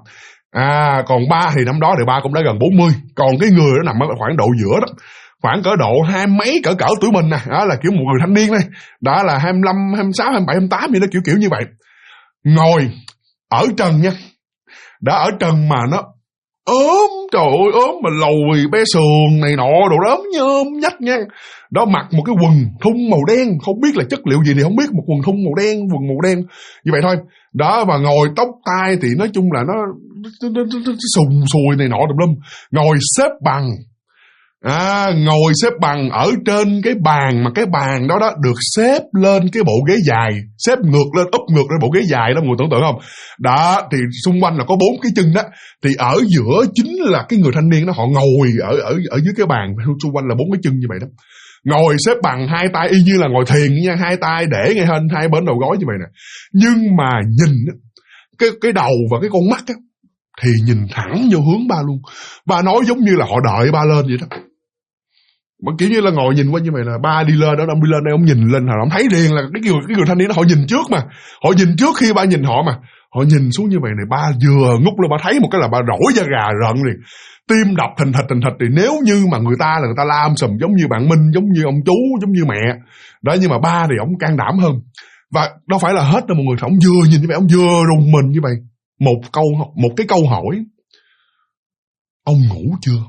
Còn ba thì năm đó thì ba cũng đã gần 40. Còn cái người đó nằm ở khoảng độ giữa đó, khoảng cỡ độ 20 mấy cỡ tuổi mình nè. Đó là kiểu một người thanh niên này. Đó là 25, 26, 27, 28 gì đó, kiểu như vậy. Ngồi ở trần nha. Đã ở trần mà nó ốm, trời ơi ốm mà lồi be sườn này nọ đồ đó nhôm nhách nha. Đó mặc một cái quần thun màu đen, không biết là chất liệu gì thì không biết, một quần thun màu đen, quần màu đen như vậy thôi. Đó, và ngồi tóc tai thì nói chung là nó sùng sùi này nọ tùm lum. Ngồi xếp bằng. Ngồi xếp bằng ở trên cái bàn, mà cái bàn đó được xếp lên cái bộ ghế dài, xếp ngược lên, úp ngược lên bộ ghế dài đó, mọi người tưởng tượng không? Đó, thì xung quanh là có 4 cái chân đó, thì ở giữa chính là cái người thanh niên đó, họ ngồi ở dưới cái bàn, xung quanh là 4 cái chân như vậy đó. Ngồi xếp bằng, hai tay y như là ngồi thiền nha, hai tay để ngay hên hai bên đầu gối như vậy nè. Nhưng mà nhìn cái đầu và cái con mắt á, thì nhìn thẳng vô hướng ba luôn. Ba nói giống như là họ đợi ba lên vậy đó. Mà kiểu như là ngồi nhìn qua như vậy là ba đi lên đó, ông đi lên đây ông nhìn lên, ông thấy liền là cái người thanh niên đó họ nhìn trước mà. Họ nhìn trước khi ba nhìn họ mà. Họ nhìn xuống như vậy này, ba vừa ngúc lên ba thấy một cái là ba rỗi da gà rợn liền. Tim đập thình thịch thì nếu như mà người ta la sùm giống như bạn Minh, giống như ông chú, giống như mẹ. Đó, nhưng mà ba thì ông can đảm hơn. Và đâu phải là hết đâu mọi người, ông vừa nhìn như vậy, ông vừa rùng mình như vậy. Một cái câu hỏi. Ông ngủ chưa?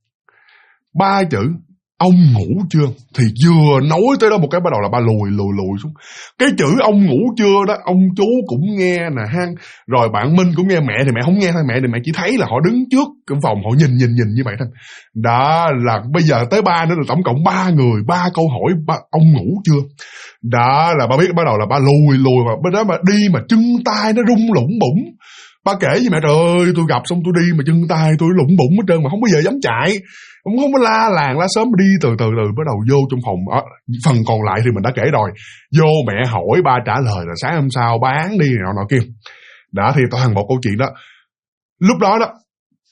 3 chữ. Ông ngủ chưa? Thì vừa nói tới đó một cái bắt đầu là ba lùi xuống. Cái chữ ông ngủ chưa đó, ông chú cũng nghe nè ha. Rồi bạn Minh cũng nghe, mẹ thì mẹ không nghe thôi, mẹ thì mẹ chỉ thấy là họ đứng trước cái phòng họ nhìn như vậy thôi. Đó là bây giờ tới ba nữa là tổng cộng 3 người, 3 câu hỏi ông ngủ chưa? Đó là ba biết bắt đầu là ba lùi và bên đó mà đi mà chân tay nó rung lủng bủng. Ba kể với mẹ, trời ơi tôi gặp xong tôi đi mà chân tay tôi lủng bủng hết trơn mà không bao giờ dám chạy. Không có la làng la sớm, đi từ từ bắt đầu vô trong phòng. Phần còn lại thì mình đã kể rồi. Vô mẹ hỏi, ba trả lời, rồi sáng hôm sau bán đi nọ kia. Đã thì toàn bộ câu chuyện đó. Lúc đó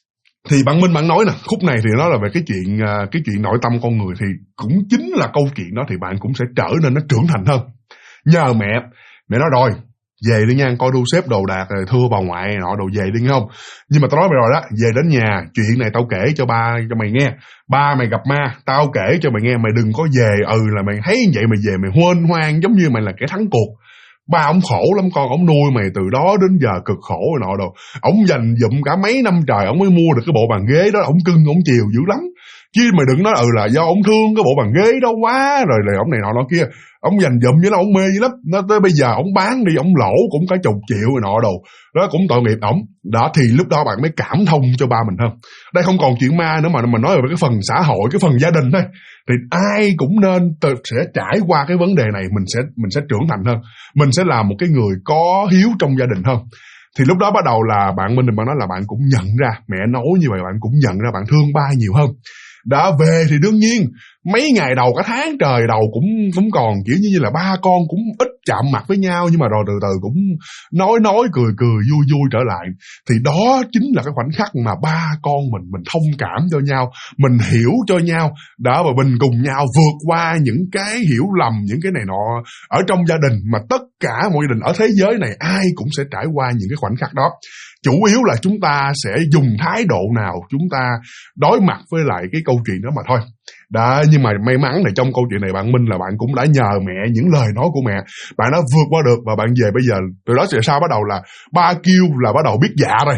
Thì bạn Minh bạn nói nè, khúc này thì nó là về cái chuyện nội tâm con người, thì cũng chính là câu chuyện đó thì bạn cũng sẽ trở nên nó trưởng thành hơn. Nhờ mẹ nói rồi, về đi nha, coi đu xếp đồ đạc rồi thưa bà ngoại nọ đồ về đi nghe không. Nhưng mà tao nói mày rồi đó, về đến nhà chuyện này tao kể cho mày nghe. Ba mày gặp ma, tao kể cho mày nghe, mày đừng có về là mày thấy vậy mày về mày huênh hoang giống như mày là kẻ thắng cuộc. Ba ông khổ lắm con, ông nuôi mày từ đó đến giờ cực khổ rồi nọ đồ. Ông dành dụm cả mấy năm trời ông mới mua được cái bộ bàn ghế đó, ông cưng ông chiều dữ lắm. Chứ mày đừng nói là do ông thương cái bộ bàn ghế đó quá rồi là ông này nọ kia. Ông dành dụm với nó, ông mê dữ lắm. Nó tới bây giờ ông bán đi, ông lỗ cũng cả chục triệu rồi nọ đồ. Đó cũng tội nghiệp ổng. Đó thì lúc đó bạn mới cảm thông cho ba mình hơn. Đây không còn chuyện ma nữa mà mình nói về cái phần xã hội, cái phần gia đình thôi. Thì ai cũng nên sẽ trải qua cái vấn đề này, mình sẽ trưởng thành hơn. Mình sẽ là một cái người có hiếu trong gia đình hơn. Thì lúc đó bắt đầu là bạn Minh bạn nói là bạn cũng nhận ra, mẹ nói như vậy bạn cũng nhận ra bạn thương ba nhiều hơn. Đã về thì đương nhiên mấy ngày đầu, cả tháng trời đầu cũng còn kiểu như là ba con cũng ít chạm mặt với nhau, nhưng mà rồi từ từ cũng nói cười vui trở lại. Thì đó chính là cái khoảnh khắc mà ba con mình thông cảm cho nhau, mình hiểu cho nhau, đã và mình cùng nhau vượt qua những cái hiểu lầm, những cái này nọ ở trong gia đình, mà tất cả mọi gia đình ở thế giới này ai cũng sẽ trải qua những cái khoảnh khắc đó. Chủ yếu là chúng ta sẽ dùng thái độ nào chúng ta đối mặt với lại cái câu chuyện đó mà thôi. Đó, nhưng mà may mắn là trong câu chuyện này bạn Minh là bạn cũng đã nhờ mẹ những lời nói của mẹ, bạn đã vượt qua được và bạn về bây giờ từ đó sao bắt đầu là ba kêu là bắt đầu biết dạ rồi.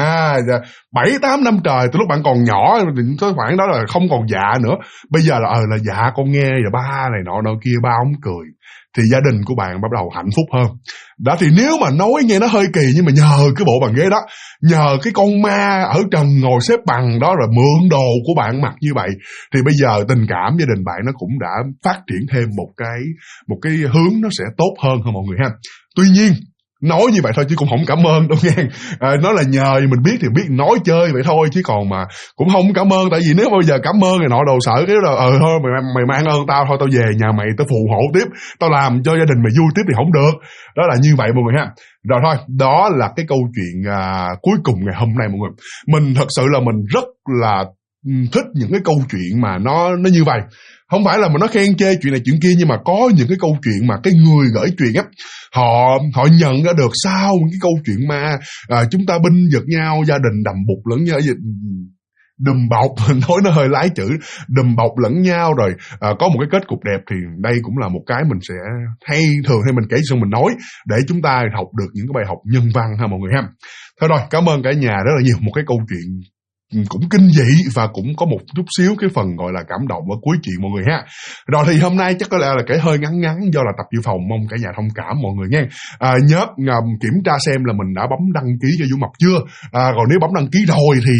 7-8 năm trời, từ lúc bạn còn nhỏ tới khoảng đó là không còn dạ nữa. Bây giờ là dạ con nghe và ba này nọ kia, ba ông cười. Thì gia đình của bạn bắt đầu hạnh phúc hơn. Đó thì nếu mà nói nghe nó hơi kỳ, nhưng mà nhờ cái bộ bàn ghế đó, nhờ cái con ma ở trần ngồi xếp bằng đó rồi mượn đồ của bạn mặc như vậy, thì bây giờ tình cảm gia đình bạn nó cũng đã phát triển thêm một cái hướng nó sẽ tốt hơn mọi người ha. Tuy nhiên nói như vậy thôi chứ cũng không cảm ơn đâu nghe. Nó là nhờ mình biết thì biết nói chơi vậy thôi, chứ còn mà cũng không cảm ơn. Tại vì nếu bây giờ cảm ơn này nọ đồ sợ cái là thôi mày mang ơn tao thôi, tao về nhà mày tao phù hộ tiếp, tao làm cho gia đình mày vui tiếp thì không được. Đó là như vậy mọi người ha. Rồi thôi, đó là cái câu chuyện cuối cùng ngày hôm nay mọi người. Mình thật sự là mình rất là thích những cái câu chuyện mà nó như vậy. Không phải là mà nó khen chê chuyện này chuyện kia, nhưng mà có những cái câu chuyện mà cái người gửi chuyện á, họ nhận ra được sau những cái câu chuyện mà chúng ta binh vực nhau, gia đình đầm bục lẫn nhau, đùm bọc, nói nó hơi lái chữ, đùm bọc lẫn nhau rồi có một cái kết cục đẹp. Thì đây cũng là một cái mình sẽ thường hay mình kể xong mình nói để chúng ta học được những cái bài học nhân văn ha mọi người ha. Thôi rồi, cảm ơn cả nhà rất là nhiều. Một cái câu chuyện cũng kinh dị và cũng có một chút xíu cái phần gọi là cảm động ở cuối chuyện mọi người ha. Rồi thì hôm nay chắc có lẽ là kể hơi ngắn do là tập dự phòng, mong cả nhà thông cảm mọi người nha. Nhớ kiểm tra xem là mình đã bấm đăng ký cho Vũ Mập chưa. Còn nếu bấm đăng ký rồi thì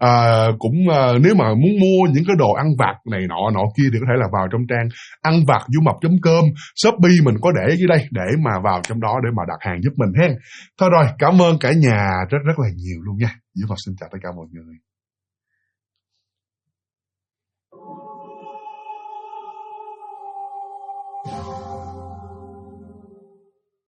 nếu mà muốn mua những cái đồ ăn vặt này nọ kia thì có thể là vào trong trang anvatvumap.com, Shopee mình có để dưới đây để mà vào trong đó để mà đặt hàng giúp mình ha. Thôi rồi, cảm ơn cả nhà rất là nhiều luôn nha. Vũ Mập xin chào tất cả mọi người.